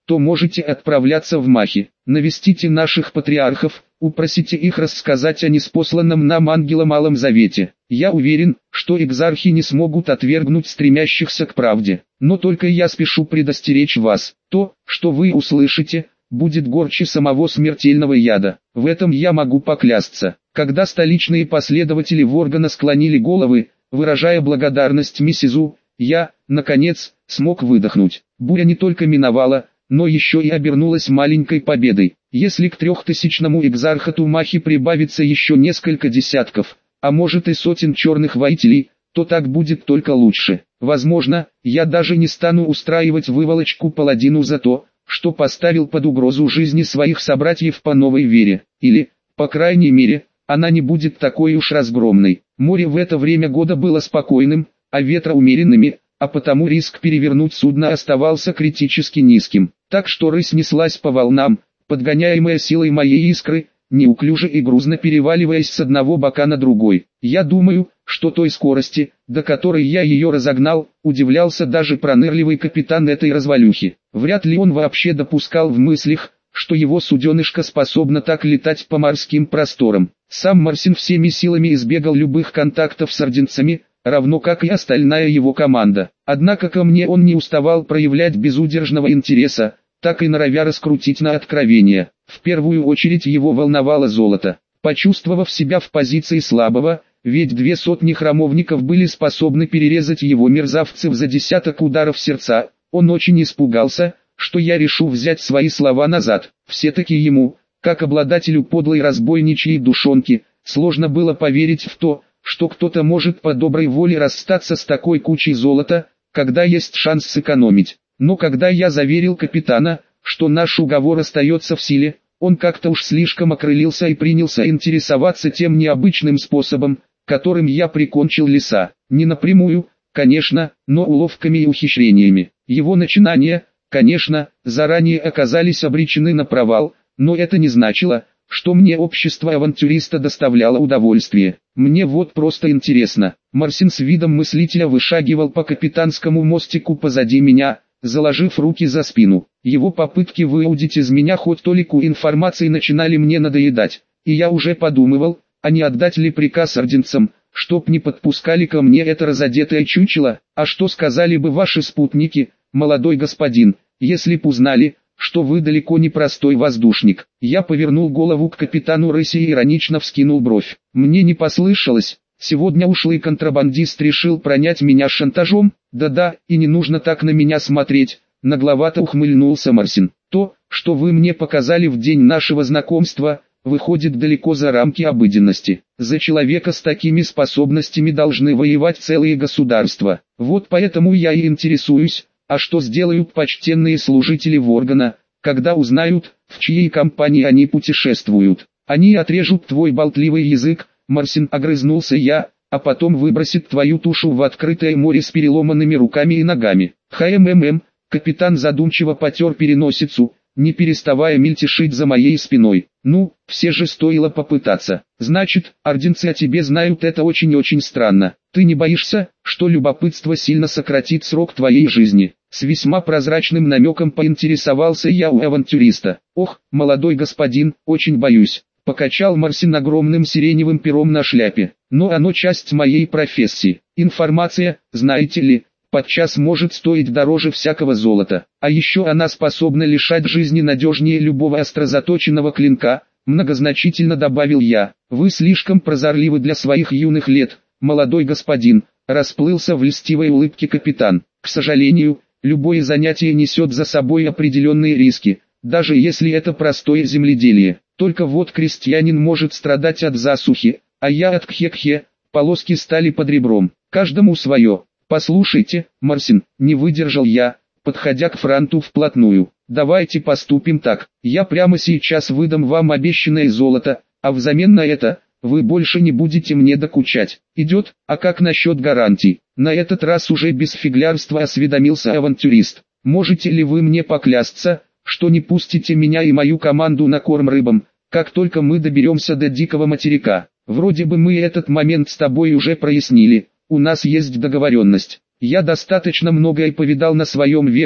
то можете отправляться в Махи. Навестите наших патриархов, упросите их рассказать о ниспосланном нам ангелом Алом Завете. Я уверен, что экзархи не смогут отвергнуть стремящихся к правде. Но только я спешу предостеречь вас. То, что вы услышите, будет горче самого смертельного яда. В этом я могу поклясться. Когда столичные последователи Воргана склонили головы, выражая благодарность миссизу, я, наконец, смог выдохнуть. Буря не только миновала, но еще и обернулась маленькой победой. Если к трехтысячному экзархату Махи прибавится еще несколько десятков, а может и сотен черных воителей, то так будет только лучше. Возможно, я даже не стану устраивать выволочку паладину за то, что поставил под угрозу жизни своих собратьев по новой вере. Или, по крайней мере, она не будет такой уж разгромной. Море в это время года было спокойным, а ветра умеренными, а потому риск перевернуть судно оставался критически низким. Так что рысь неслась по волнам, подгоняемая силой моей искры, неуклюже и грузно переваливаясь с одного бока на другой. Я думаю, что той скорости, до которой я ее разогнал, удивлялся даже пронырливый капитан этой развалюхи. Вряд ли он вообще допускал в мыслях, что его суденышко способно так летать по морским просторам. Сам Марсин всеми силами избегал любых контактов с орденцами, равно как и остальная его команда. Однако ко мне он не уставал проявлять безудержного интереса, так и норовя раскрутить на откровение. В первую очередь его волновало золото. Почувствовав себя в позиции слабого, ведь две сотни храмовников были способны перерезать его мерзавцев за десяток ударов сердца, он очень испугался, что я решу взять свои слова назад. Все-таки ему, как обладателю подлой разбойничьей душонки, сложно было поверить в то, что кто-то может по доброй воле расстаться с такой кучей золота, когда есть шанс сэкономить. Но когда я заверил капитана, что наш уговор остается в силе, он как-то уж слишком окрылился и принялся интересоваться тем необычным способом, которым я прикончил лиса. Не напрямую, конечно, но уловками и ухищрениями. Его начинания, конечно, заранее оказались обречены на провал, но это не значило, что мне общество авантюриста доставляло удовольствие. Мне вот просто интересно. Марсин с видом мыслителя вышагивал по капитанскому мостику позади меня, заложив руки за спину. Его попытки выудить из меня хоть толику информации начинали мне надоедать, и я уже подумывал, а не отдать ли приказ орденцам, чтоб не подпускали ко мне это разодетое чучело. А что сказали бы ваши спутники, молодой господин, если б узнали, что вы далеко не простой воздушник? Я повернул голову к капитану рыси и иронично вскинул бровь. Мне не послышалось. Сегодня ушлый контрабандист решил пронять меня шантажом? Да-да, и не нужно так на меня смотреть, нагловато ухмыльнулся Марсин. То, что вы мне показали в день нашего знакомства, выходит далеко за рамки обыденности. За человека с такими способностями должны воевать целые государства. Вот поэтому я и интересуюсь, а что сделают почтенные служители Воргана, когда узнают, в чьей компании они путешествуют? Они отрежут твой болтливый язык, Марсин, огрызнулся я, а потом выбросит твою тушу в открытое море с переломанными руками и ногами. Хммм, капитан задумчиво потер переносицу, не переставая мельтешить за моей спиной. Ну, все же стоило попытаться. Значит, орденцы о тебе знают, это очень-очень странно. Ты не боишься, что любопытство сильно сократит срок твоей жизни? С весьма прозрачным намеком поинтересовался я у авантюриста. Ох, молодой господин, очень боюсь. Покачал Марсин огромным сиреневым пером на шляпе. Но оно часть моей профессии. Информация, знаете ли, подчас может стоить дороже всякого золота. А еще она способна лишать жизни надежнее любого острозаточенного клинка, многозначительно добавил я. Вы слишком прозорливы для своих юных лет, молодой господин, расплылся в льстивой улыбке капитан. К сожалению, любое занятие несет за собой определенные риски, даже если это простое земледелие. Только вот крестьянин может страдать от засухи, а я от кхе-кхе, полоски стали под ребром. Каждому свое. Послушайте, Марсин, не выдержал я, подходя к Франту вплотную. Давайте поступим так. Я прямо сейчас выдам вам обещанное золото, а взамен на это, вы больше не будете мне докучать. Идет? А как насчет гарантий? На этот раз уже без фиглярства осведомился авантюрист. Можете ли вы мне поклясться, что не пустите меня и мою команду на корм рыбам, как только мы доберемся до дикого материка? Вроде бы мы этот момент с тобой уже прояснили, у нас есть договоренность. Я достаточно многое повидал на своем веку,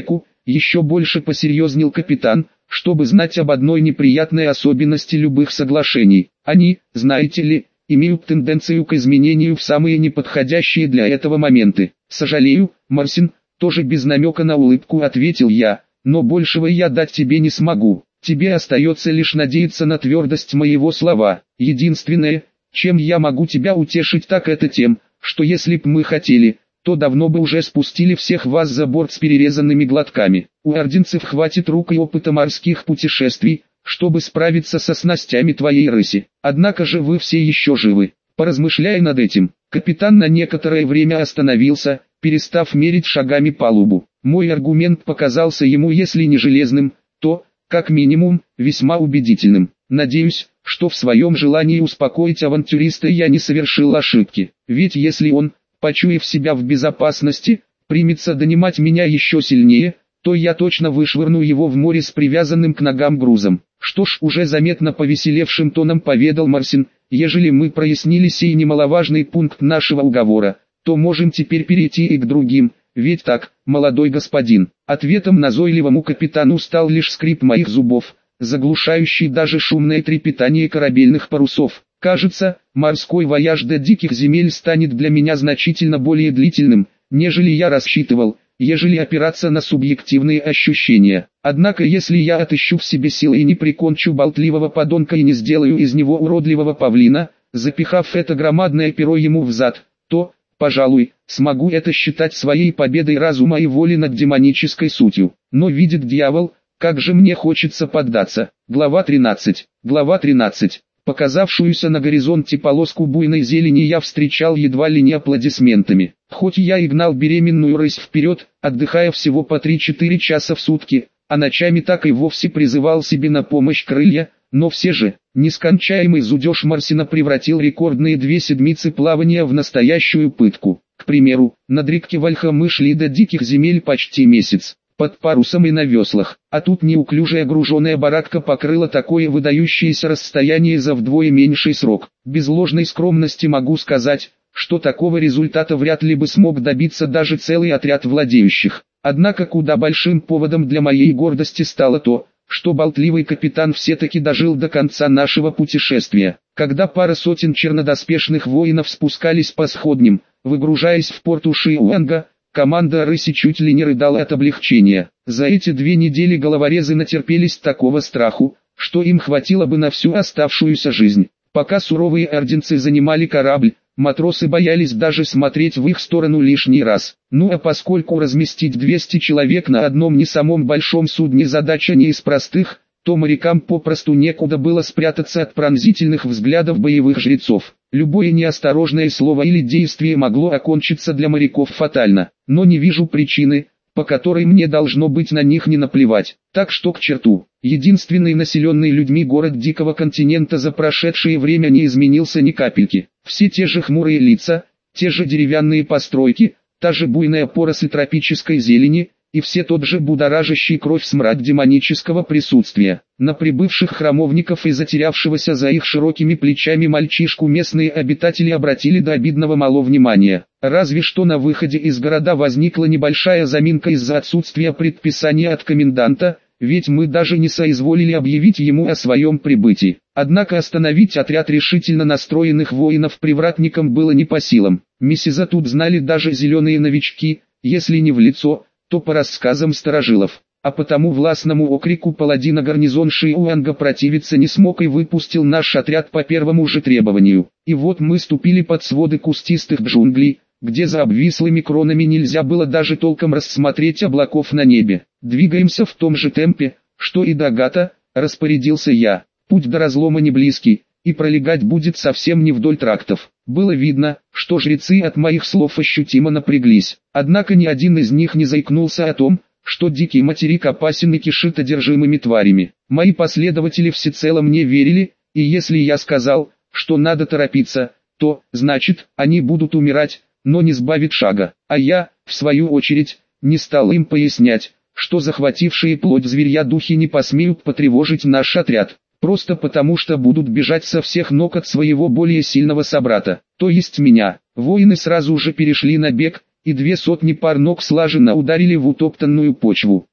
еще больше посерьезнел капитан, чтобы знать об одной неприятной особенности любых соглашений. Они, знаете ли, имеют тенденцию к изменению в самые неподходящие для этого моменты. Сожалею, Марсин, тоже без намека на улыбку ответил я, но большего я дать тебе не смогу. Тебе остается лишь надеяться на твердость моего слова. Единственное, чем я могу тебя утешить, так это тем, что если б мы хотели, то давно бы уже спустили всех вас за борт с перерезанными глотками. У орденцев хватит рук и опыта морских путешествий, чтобы справиться со снастями твоей рыси. Однако же вы все еще живы. Поразмышляя над этим, капитан на некоторое время остановился, перестав мерить шагами палубу. Мой аргумент показался ему, если не железным, то, как минимум, весьма убедительным. Надеюсь, что в своем желании успокоить авантюриста я не совершил ошибки. Ведь если он, почуяв себя в безопасности, примется донимать меня еще сильнее, то я точно вышвырну его в море с привязанным к ногам грузом. Что ж, уже заметно повеселевшим тоном поведал Марсин, ежели мы прояснили сей немаловажный пункт нашего уговора, то можем теперь перейти и к другим, ведь так, молодой господин. Ответом назойливому капитану стал лишь скрип моих зубов, заглушающий даже шумное трепетание корабельных парусов. Кажется, морской вояж до диких земель станет для меня значительно более длительным, нежели я рассчитывал, ежели опираться на субъективные ощущения. Однако если я отыщу в себе силы и не прикончу болтливого подонка и не сделаю из него уродливого павлина, запихав это громадное перо ему в зад, то, пожалуй, смогу это считать своей победой разума и воли над демонической сутью. Но видит дьявол, как же мне хочется поддаться. Глава тринадцать. Глава тринадцать. Показавшуюся на горизонте полоску буйной зелени я встречал едва ли не аплодисментами. Хоть я и гнал беременную рысь вперед, отдыхая всего по три-четыре часа в сутки, а ночами так и вовсе призывал себе на помощь крылья, но все же, нескончаемый зудеж Марсина превратил рекордные две седмицы плавания в настоящую пытку. К примеру, над реки Вальха мы шли до диких земель почти месяц, под парусом и на веслах, а тут неуклюжая груженая баракка покрыла такое выдающееся расстояние за вдвое меньший срок. Без ложной скромности могу сказать, что такого результата вряд ли бы смог добиться даже целый отряд владеющих. Однако куда большим поводом для моей гордости стало то, что болтливый капитан все-таки дожил до конца нашего путешествия. Когда пара сотен чернодоспешных воинов спускались по сходням, выгружаясь в порт Уши-Уэнга, команда рыси чуть ли не рыдала от облегчения. За эти две недели головорезы натерпелись такого страху, что им хватило бы на всю оставшуюся жизнь. Пока суровые орденцы занимали корабль, матросы боялись даже смотреть в их сторону лишний раз. Ну а поскольку разместить двести человек на одном не самом большом судне задача не из простых, то морякам попросту некуда было спрятаться от пронзительных взглядов боевых жрецов. Любое неосторожное слово или действие могло окончиться для моряков фатально, но не вижу причины, по которой мне должно быть на них не наплевать. Так что к черту. Единственный населенный людьми город Дикого континента за прошедшее время не изменился ни капельки. Все те же хмурые лица, те же деревянные постройки, та же буйная поросль тропической зелени, и все тот же будоражащий кровь смрад демонического присутствия. На прибывших храмовников и затерявшегося за их широкими плечами мальчишку местные обитатели обратили до обидного мало внимания. Разве что на выходе из города возникла небольшая заминка из-за отсутствия предписания от коменданта, ведь мы даже не соизволили объявить ему о своем прибытии. Однако остановить отряд решительно настроенных воинов привратникам было не по силам. Мессиза тут знали даже зеленые новички, если не в лицо, то по рассказам старожилов. А потому властному окрику паладина гарнизон Шиуанга противиться не смог и выпустил наш отряд по первому же требованию. И вот мы ступили под своды кустистых джунглей, где за обвислыми кронами нельзя было даже толком рассмотреть облаков на небе. Двигаемся в том же темпе, что и до Гата, распорядился я. Путь до разлома не близкий, и пролегать будет совсем не вдоль трактов. Было видно, что жрецы от моих слов ощутимо напряглись. Однако ни один из них не заикнулся о том, что дикий материк опасен и кишит одержимыми тварями. Мои последователи всецело мне верили, и если я сказал, что надо торопиться, то, значит, они будут умирать, но не сбавит шага. А я, в свою очередь, не стал им пояснять, что захватившие плоть зверья духи не посмеют потревожить наш отряд. Просто потому, что будут бежать со всех ног от своего более сильного собрата, то есть меня. Воины сразу же перешли на бег, и две сотни пар ног слаженно ударили в утоптанную почву.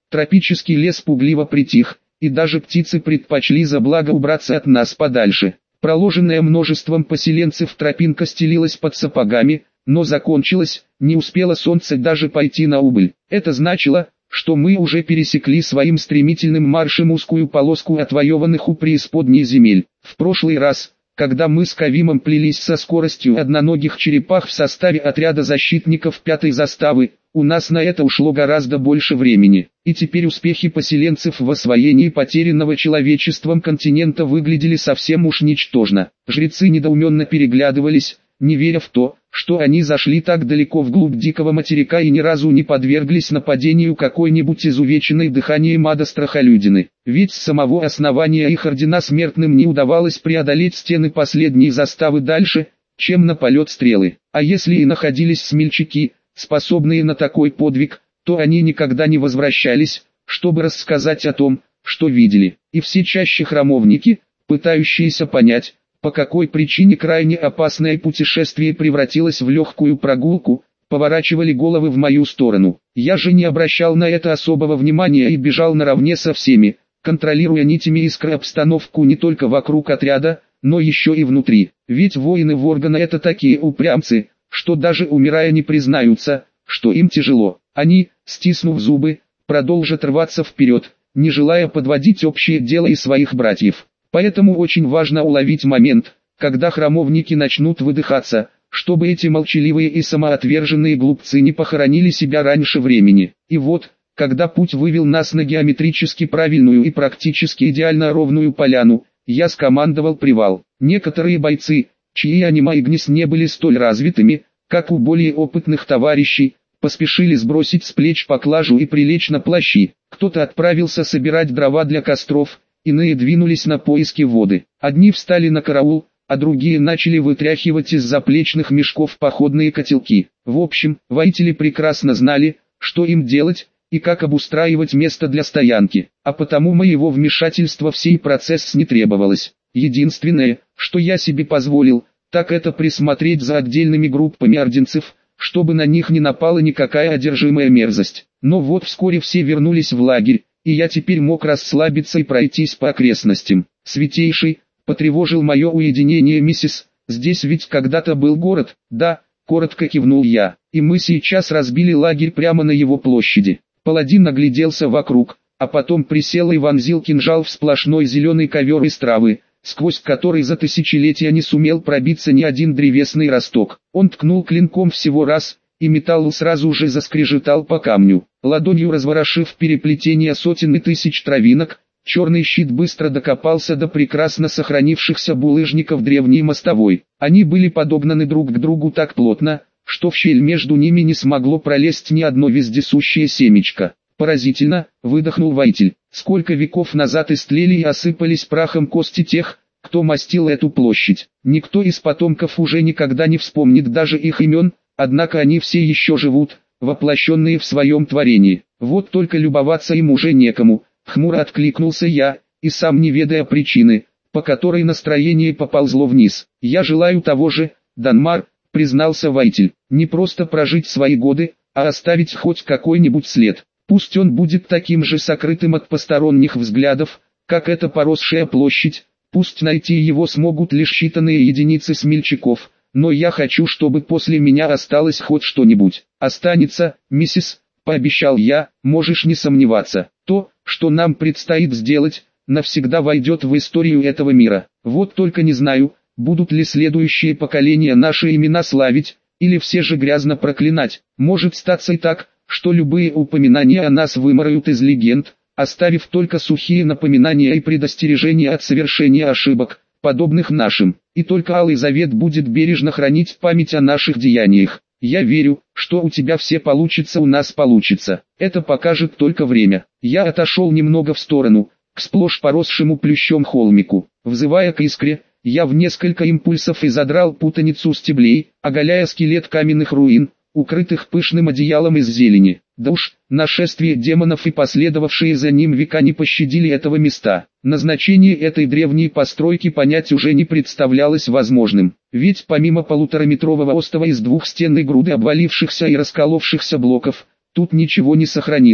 Тропический лес пугливо притих, и даже птицы предпочли за благо убраться от нас подальше. Проложенная множеством поселенцев тропинка стелилась под сапогами, но закончилась, не успело солнце даже пойти на убыль. Это значило, что мы уже пересекли своим стремительным маршем узкую полоску отвоеванных у преисподней земель. В прошлый раз, когда мы с Кавимом плелись со скоростью одноногих черепах в составе отряда защитников пятой заставы, у нас на это ушло гораздо больше времени. И теперь успехи поселенцев в освоении потерянного человечеством континента выглядели совсем уж ничтожно. Жрецы недоуменно переглядывались, не веря в то, что они зашли так далеко вглубь дикого материка и ни разу не подверглись нападению какой-нибудь изувеченной дыханием ада страхолюдины. Ведь с самого основания их ордена смертным не удавалось преодолеть стены последней заставы дальше, чем на полет стрелы. А если и находились смельчаки, способные на такой подвиг, то они никогда не возвращались, чтобы рассказать о том, что видели. И все чаще храмовники, пытающиеся понять, по какой причине крайне опасное путешествие превратилось в легкую прогулку, поворачивали головы в мою сторону. Я же не обращал на это особого внимания и бежал наравне со всеми, контролируя нитями искры обстановку не только вокруг отряда, но еще и внутри. Ведь воины Воргана это такие упрямцы, что даже умирая не признаются, что им тяжело. Они, стиснув зубы, продолжат рваться вперед, не желая подводить общее дело и своих братьев. Поэтому очень важно уловить момент, когда храмовники начнут выдыхаться, чтобы эти молчаливые и самоотверженные глупцы не похоронили себя раньше времени. И вот, когда путь вывел нас на геометрически правильную и практически идеально ровную поляну, я скомандовал привал. Некоторые бойцы, чьи анима и гнис не были столь развитыми, как у более опытных товарищей, поспешили сбросить с плеч поклажу и прилечь на плащи. Кто-то отправился собирать дрова для костров, иные двинулись на поиски воды. Одни встали на караул, а другие начали вытряхивать из заплечных мешков походные котелки. В общем, воители прекрасно знали, что им делать, и как обустраивать место для стоянки, а потому моего вмешательства в сей процесс не требовалось. Единственное, что я себе позволил, так это присмотреть за отдельными группами орденцев, чтобы на них не напала никакая одержимая мерзость. Но вот вскоре все вернулись в лагерь, и я теперь мог расслабиться и пройтись по окрестностям. «Святейший», — потревожил мое уединение миссис, — «здесь ведь когда-то был город?» «Да», — коротко кивнул я, — «и мы сейчас разбили лагерь прямо на его площади». Паладин огляделся вокруг, а потом присел и вонзил кинжал в сплошной зеленый ковер из травы, сквозь который за тысячелетия не сумел пробиться ни один древесный росток. Он ткнул клинком всего раз, и металл сразу же заскрежетал по камню. Ладонью разворошив переплетение сотен и тысяч травинок, черный щит быстро докопался до прекрасно сохранившихся булыжников древней мостовой. Они были подогнаны друг к другу так плотно, что в щель между ними не смогло пролезть ни одно вездесущее семечко. «Поразительно», — выдохнул воитель, — «сколько веков назад истлели и осыпались прахом кости тех, кто мостил эту площадь. Никто из потомков уже никогда не вспомнит даже их имен, однако они все еще живут, воплощенные в своем творении. Вот только любоваться им уже некому», — хмуро откликнулся я, и сам не ведая причины, по которой настроение поползло вниз. «Я желаю того же, Данмар», — признался воитель, — «не просто прожить свои годы, а оставить хоть какой-нибудь след. Пусть он будет таким же сокрытым от посторонних взглядов, как эта поросшая площадь, пусть найти его смогут лишь считанные единицы смельчаков, но я хочу, чтобы после меня осталось хоть что-нибудь». «Останется, миссис», — пообещал я, — «можешь не сомневаться. То, что нам предстоит сделать, навсегда войдет в историю этого мира. Вот только не знаю, будут ли следующие поколения наши имена славить, или все же грязно проклинать. Может статься и так, что любые упоминания о нас вымарают из легенд, оставив только сухие напоминания и предостережения от совершения ошибок, подобных нашим. И только Алый Завет будет бережно хранить память о наших деяниях. Я верю, что у тебя все получится, у нас получится. Это покажет только время». Я отошел немного в сторону, к сплошь поросшему плющом холмику. Взывая к искре, я в несколько импульсов изодрал путаницу стеблей, оголяя скелет каменных руин, укрытых пышным одеялом из зелени. Да уж, нашествие демонов и последовавшие за ним века не пощадили этого места. Назначение этой древней постройки понять уже не представлялось возможным. Ведь помимо полутораметрового остова из двух стен и груды обвалившихся и расколовшихся блоков, тут ничего не сохранилось.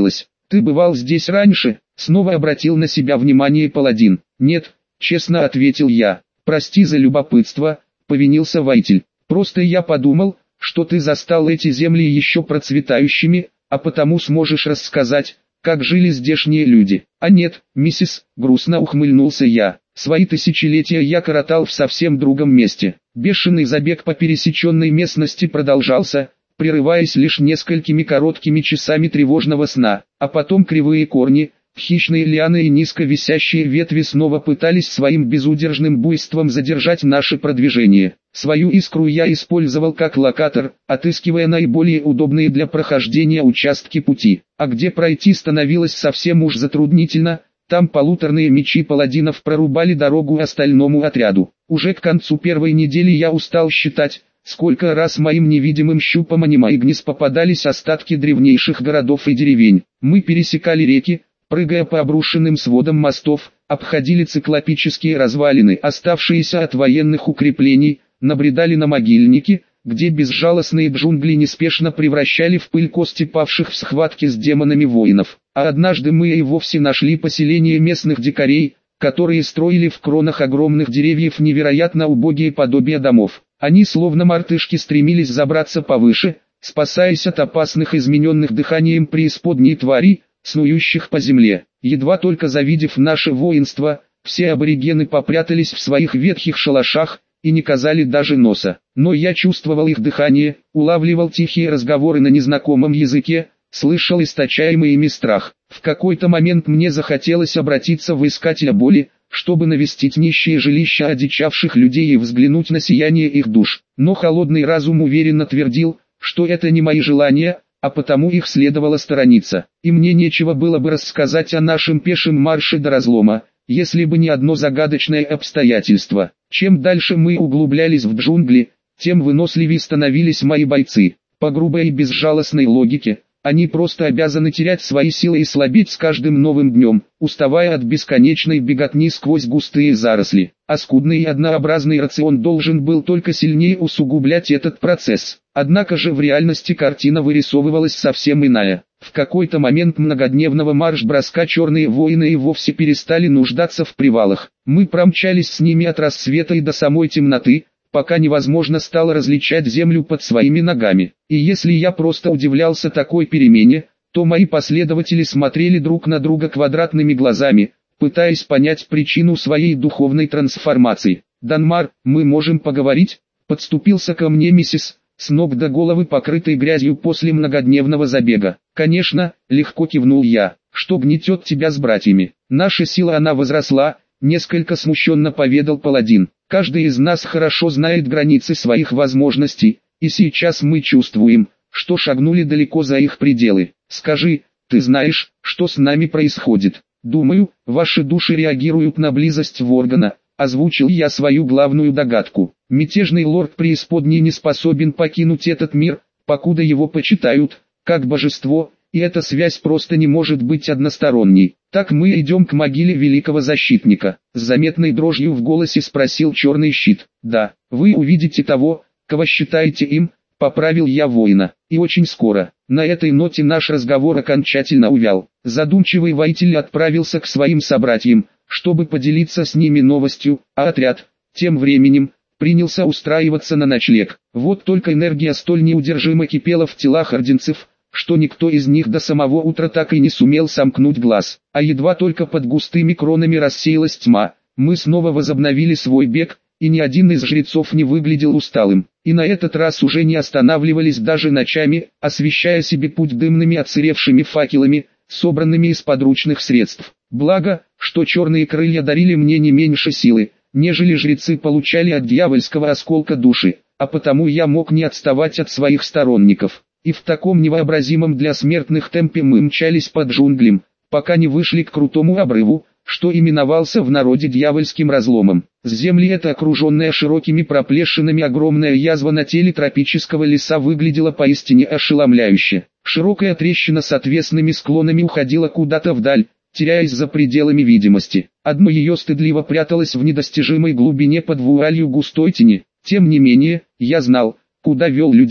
«Ты бывал здесь раньше?» — снова обратил на себя внимание паладин. «Нет», — честно ответил я. «Прости за любопытство», — повинился воитель. «Просто я подумал, что ты застал эти земли еще процветающими, а потому сможешь рассказать, как жили здешние люди». «А нет, миссис», — грустно ухмыльнулся я. «Свои тысячелетия я коротал в совсем другом месте». Бешеный забег по пересеченной местности продолжался, прерываясь лишь несколькими короткими часами тревожного сна, а потом кривые корни, хищные лианы и низко висящие ветви снова пытались своим безудержным буйством задержать наше продвижение. Свою искру я использовал как локатор, отыскивая наиболее удобные для прохождения участки пути, а где пройти становилось совсем уж затруднительно, там полуторные мечи паладинов прорубали дорогу остальному отряду. Уже к концу первой недели я устал считать, сколько раз моим невидимым щупом анима-игнис попадались остатки древнейших городов и деревень. Мы пересекали реки, прыгая по обрушенным сводам мостов, обходили циклопические развалины, оставшиеся от военных укреплений, набредали на могильники, где безжалостные джунгли неспешно превращали в пыль кости павших в схватке с демонами воинов. А однажды мы и вовсе нашли поселение местных дикарей, которые строили в кронах огромных деревьев невероятно убогие подобия домов. Они словно мартышки стремились забраться повыше, спасаясь от опасных измененных дыханием преисподней тварей, снующих по земле. Едва только завидев наше воинство, все аборигены попрятались в своих ветхих шалашах и не казали даже носа. Но я чувствовал их дыхание, улавливал тихие разговоры на незнакомом языке, слышал источаемый ими страх. В какой-то момент мне захотелось обратиться в искателя боли, чтобы навестить нищие жилища одичавших людей и взглянуть на сияние их душ. Но холодный разум уверенно твердил, что это не мои желания, а потому их следовало сторониться. И мне нечего было бы рассказать о нашем пешем марше до разлома, если бы не одно загадочное обстоятельство. Чем дальше мы углублялись в джунгли, тем выносливее становились мои бойцы. По грубой и безжалостной логике, они просто обязаны терять свои силы и слабеть с каждым новым днем, уставая от бесконечной беготни сквозь густые заросли. А скудный и однообразный рацион должен был только сильнее усугублять этот процесс. Однако же в реальности картина вырисовывалась совсем иная. В какой-то момент многодневного марш-броска черные воины и вовсе перестали нуждаться в привалах. Мы промчались с ними от рассвета и до самой темноты, пока невозможно стало различать землю под своими ногами. И если я просто удивлялся такой перемене, то мои последователи смотрели друг на друга квадратными глазами, пытаясь понять причину своей духовной трансформации. «Данмар, мы можем поговорить?» — подступился ко мне миссис, с ног до головы покрытой грязью после многодневного забега. «Конечно», — легко кивнул я, — «что гнетет тебя с братьями?» «Наша сила она возросла», — несколько смущенно поведал паладин. «Каждый из нас хорошо знает границы своих возможностей, и сейчас мы чувствуем, что шагнули далеко за их пределы. Скажи, ты знаешь, что с нами происходит?» «Думаю, ваши души реагируют на близость Воргана», — озвучил я свою главную догадку. «Мятежный лорд преисподней не способен покинуть этот мир, покуда его почитают, как божество, и эта связь просто не может быть односторонней. Так мы идем к могиле великого защитника?» С заметной дрожью в голосе спросил черный щит. «Да, вы увидите того, кого считаете им», — поправил я воина. И очень скоро. На этой ноте наш разговор окончательно увял. Задумчивый воитель отправился к своим собратьям, чтобы поделиться с ними новостью, а отряд, тем временем, принялся устраиваться на ночлег. Вот только энергия столь неудержимо кипела в телах орденцев, что никто из них до самого утра так и не сумел сомкнуть глаз. А едва только под густыми кронами рассеялась тьма, мы снова возобновили свой бег, и ни один из жрецов не выглядел усталым. И на этот раз уже не останавливались даже ночами, освещая себе путь дымными отсыревшими факелами, собранными из подручных средств. Благо, что черные крылья дарили мне не меньше силы, нежели жрецы получали от дьявольского осколка души, а потому я мог не отставать от своих сторонников. И в таком невообразимом для смертных темпе мы мчались по джунглям, пока не вышли к крутому обрыву, что именовался в народе дьявольским разломом. С земли эта окруженная широкими проплешинами огромная язва на теле тропического леса выглядела поистине ошеломляюще. Широкая трещина с отвесными склонами уходила куда-то вдаль, теряясь за пределами видимости. Одно ее стыдливо пряталось в недостижимой глубине под вуалью густой тени. Тем не менее, я знал, куда вел людей,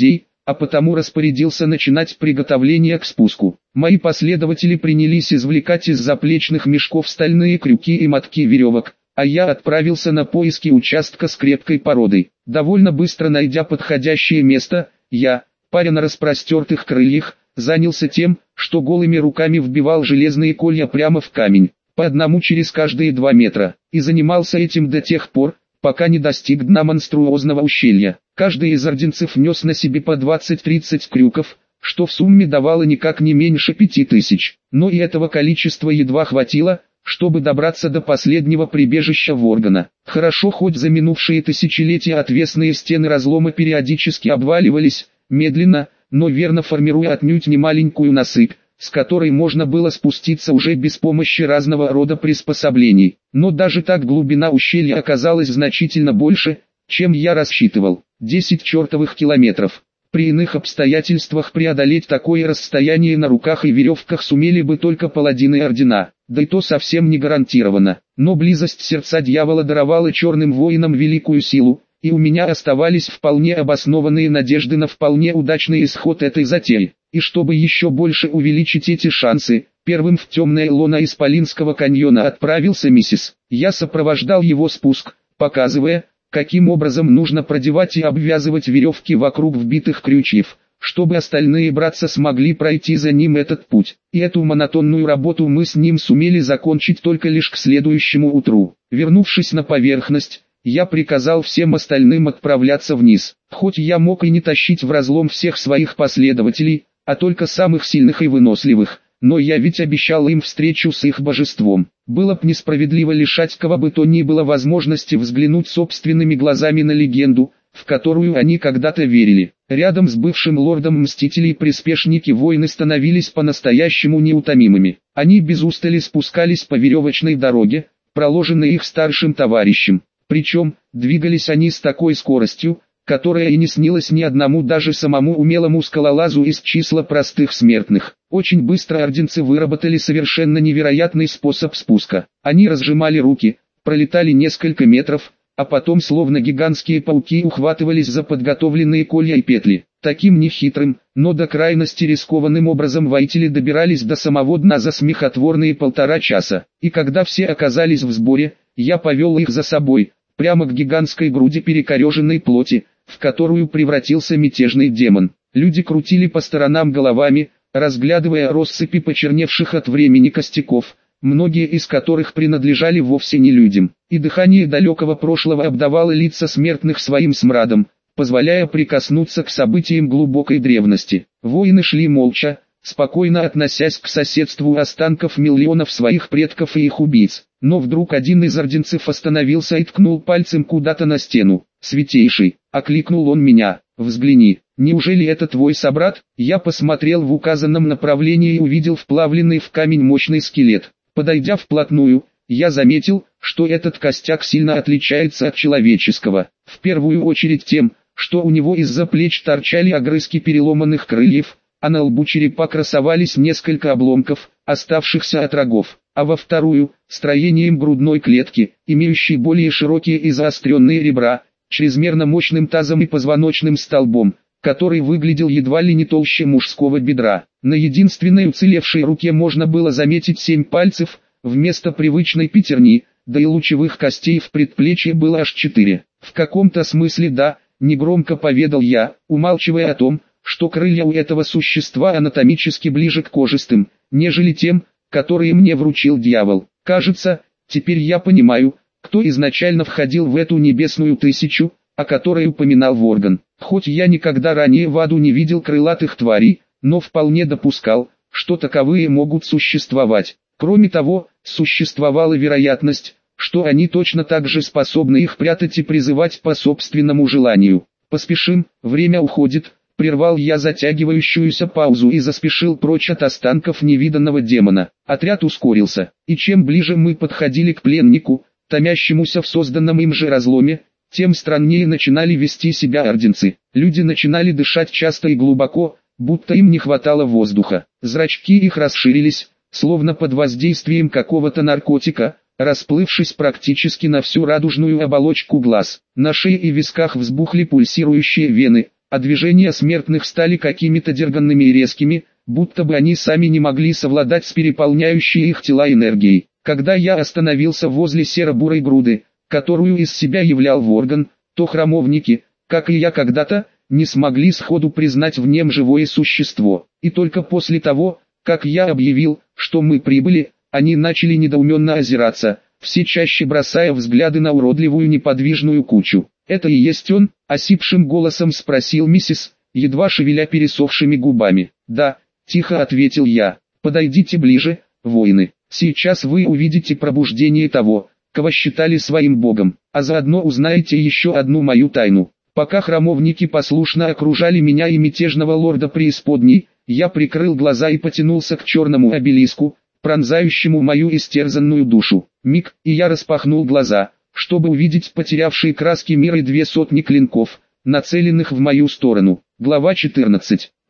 а потому распорядился начинать приготовление к спуску. Мои последователи принялись извлекать из заплечных мешков стальные крюки и мотки веревок, а я отправился на поиски участка с крепкой породой. Довольно быстро найдя подходящее место, я, паря на распростертых крыльях, занялся тем, что голыми руками вбивал железные колья прямо в камень, по одному через каждые два метра, и занимался этим до тех пор, пока не достиг дна монструозного ущелья. Каждый из орденцев нес на себе по двадцать-тридцать крюков, что в сумме давало никак не меньше пяти тысяч. Но и этого количества едва хватило, чтобы добраться до последнего прибежища Воргана. Хорошо, хоть за минувшие тысячелетия отвесные стены разлома периодически обваливались, медленно, но верно формируя отнюдь не маленькую насыпь, с которой можно было спуститься уже без помощи разного рода приспособлений. Но даже так глубина ущелья оказалась значительно больше, чем я рассчитывал. десять чертовых километров. При иных обстоятельствах преодолеть такое расстояние на руках и веревках сумели бы только паладины ордена, да и то совсем не гарантированно. Но близость сердца дьявола даровала черным воинам великую силу, и у меня оставались вполне обоснованные надежды на вполне удачный исход этой затеи. И чтобы еще больше увеличить эти шансы, первым в темное лоно Исполинского каньона отправился миссис. Я сопровождал его спуск, показывая, каким образом нужно продевать и обвязывать веревки вокруг вбитых крючьев, чтобы остальные братцы смогли пройти за ним этот путь. И эту монотонную работу мы с ним сумели закончить только лишь к следующему утру. Вернувшись на поверхность, я приказал всем остальным отправляться вниз. Хоть я мог и не тащить в разлом всех своих последователей, а только самых сильных и выносливых, но я ведь обещал им встречу с их божеством. Было б несправедливо лишать кого бы то ни было возможности взглянуть собственными глазами на легенду, в которую они когда-то верили. Рядом с бывшим лордом Мстителей приспешники воины становились по-настоящему неутомимыми. Они без устали спускались по веревочной дороге, проложенной их старшим товарищем. Причем, двигались они с такой скоростью, которая и не снилась ни одному даже самому умелому скалолазу из числа простых смертных. Очень быстро орденцы выработали совершенно невероятный способ спуска. Они разжимали руки, пролетали несколько метров, а потом словно гигантские пауки ухватывались за подготовленные колья и петли. Таким нехитрым, но до крайности рискованным образом воители добирались до самого дна за смехотворные полтора часа. И когда все оказались в сборе, я повел их за собой, прямо к гигантской груди перекореженной плоти, в которую превратился мятежный демон. Люди крутили по сторонам головами, разглядывая россыпи почерневших от времени костяков, многие из которых принадлежали вовсе не людям, и дыхание далекого прошлого обдавало лица смертных своим смрадом, позволяя прикоснуться к событиям глубокой древности. Воины шли молча, спокойно относясь к соседству останков миллионов своих предков и их убийц. Но вдруг один из орденцев остановился и ткнул пальцем куда-то на стену. «Святейший!» — окликнул он меня. «Взгляни, неужели это твой собрат?» Я посмотрел в указанном направлении и увидел вплавленный в камень мощный скелет. Подойдя вплотную, я заметил, что этот костяк сильно отличается от человеческого. В первую очередь тем, что у него из-за плеч торчали огрызки переломанных крыльев, а на лбу черепа красовались несколько обломков, оставшихся от рогов, а во вторую – строением грудной клетки, имеющей более широкие и заостренные ребра, чрезмерно мощным тазом и позвоночным столбом, который выглядел едва ли не толще мужского бедра. На единственной уцелевшей руке можно было заметить семь пальцев, вместо привычной пятерни, да и лучевых костей в предплечье было аж четыре. В каком-то смысле да, негромко поведал я, умалчивая о том, что крылья у этого существа анатомически ближе к кожистым, нежели тем, которые мне вручил дьявол. Кажется, теперь я понимаю, кто изначально входил в эту небесную тысячу, о которой упоминал Ворган. Хоть я никогда ранее в аду не видел крылатых тварей, но вполне допускал, что таковые могут существовать. Кроме того, существовала вероятность, что они точно так же способны их прятать и призывать по собственному желанию. «Поспешим, время уходит», — прервал я затягивающуюся паузу и заспешил прочь от останков невиданного демона. Отряд ускорился, и чем ближе мы подходили к пленнику, томящемуся в созданном им же разломе, тем страннее начинали вести себя орденцы. Люди начинали дышать часто и глубоко, будто им не хватало воздуха. Зрачки их расширились, словно под воздействием какого-то наркотика, расплывшись практически на всю радужную оболочку глаз. На шее и висках взбухли пульсирующие вены, а движения смертных стали какими-то дерганными и резкими, будто бы они сами не могли совладать с переполняющей их тела энергией. Когда я остановился возле серо-бурой груды, которую из себя являл Ворган, то храмовники, как и я когда-то, не смогли сходу признать в нем живое существо. И только после того, как я объявил, что мы прибыли, они начали недоуменно озираться, все чаще бросая взгляды на уродливую неподвижную кучу. «Это и есть он?» – осипшим голосом спросил миссис, едва шевеля пересохшими губами. «Да», – тихо ответил я. «Подойдите ближе, воины. Сейчас вы увидите пробуждение того, кого считали своим богом, а заодно узнаете еще одну мою тайну». Пока храмовники послушно окружали меня и мятежного лорда преисподней, я прикрыл глаза и потянулся к черному обелиску, пронзающему мою истерзанную душу. Миг, и я распахнул глаза, чтобы увидеть потерявшие краски мира и две сотни клинков, нацеленных в мою сторону. Глава четырнадцать.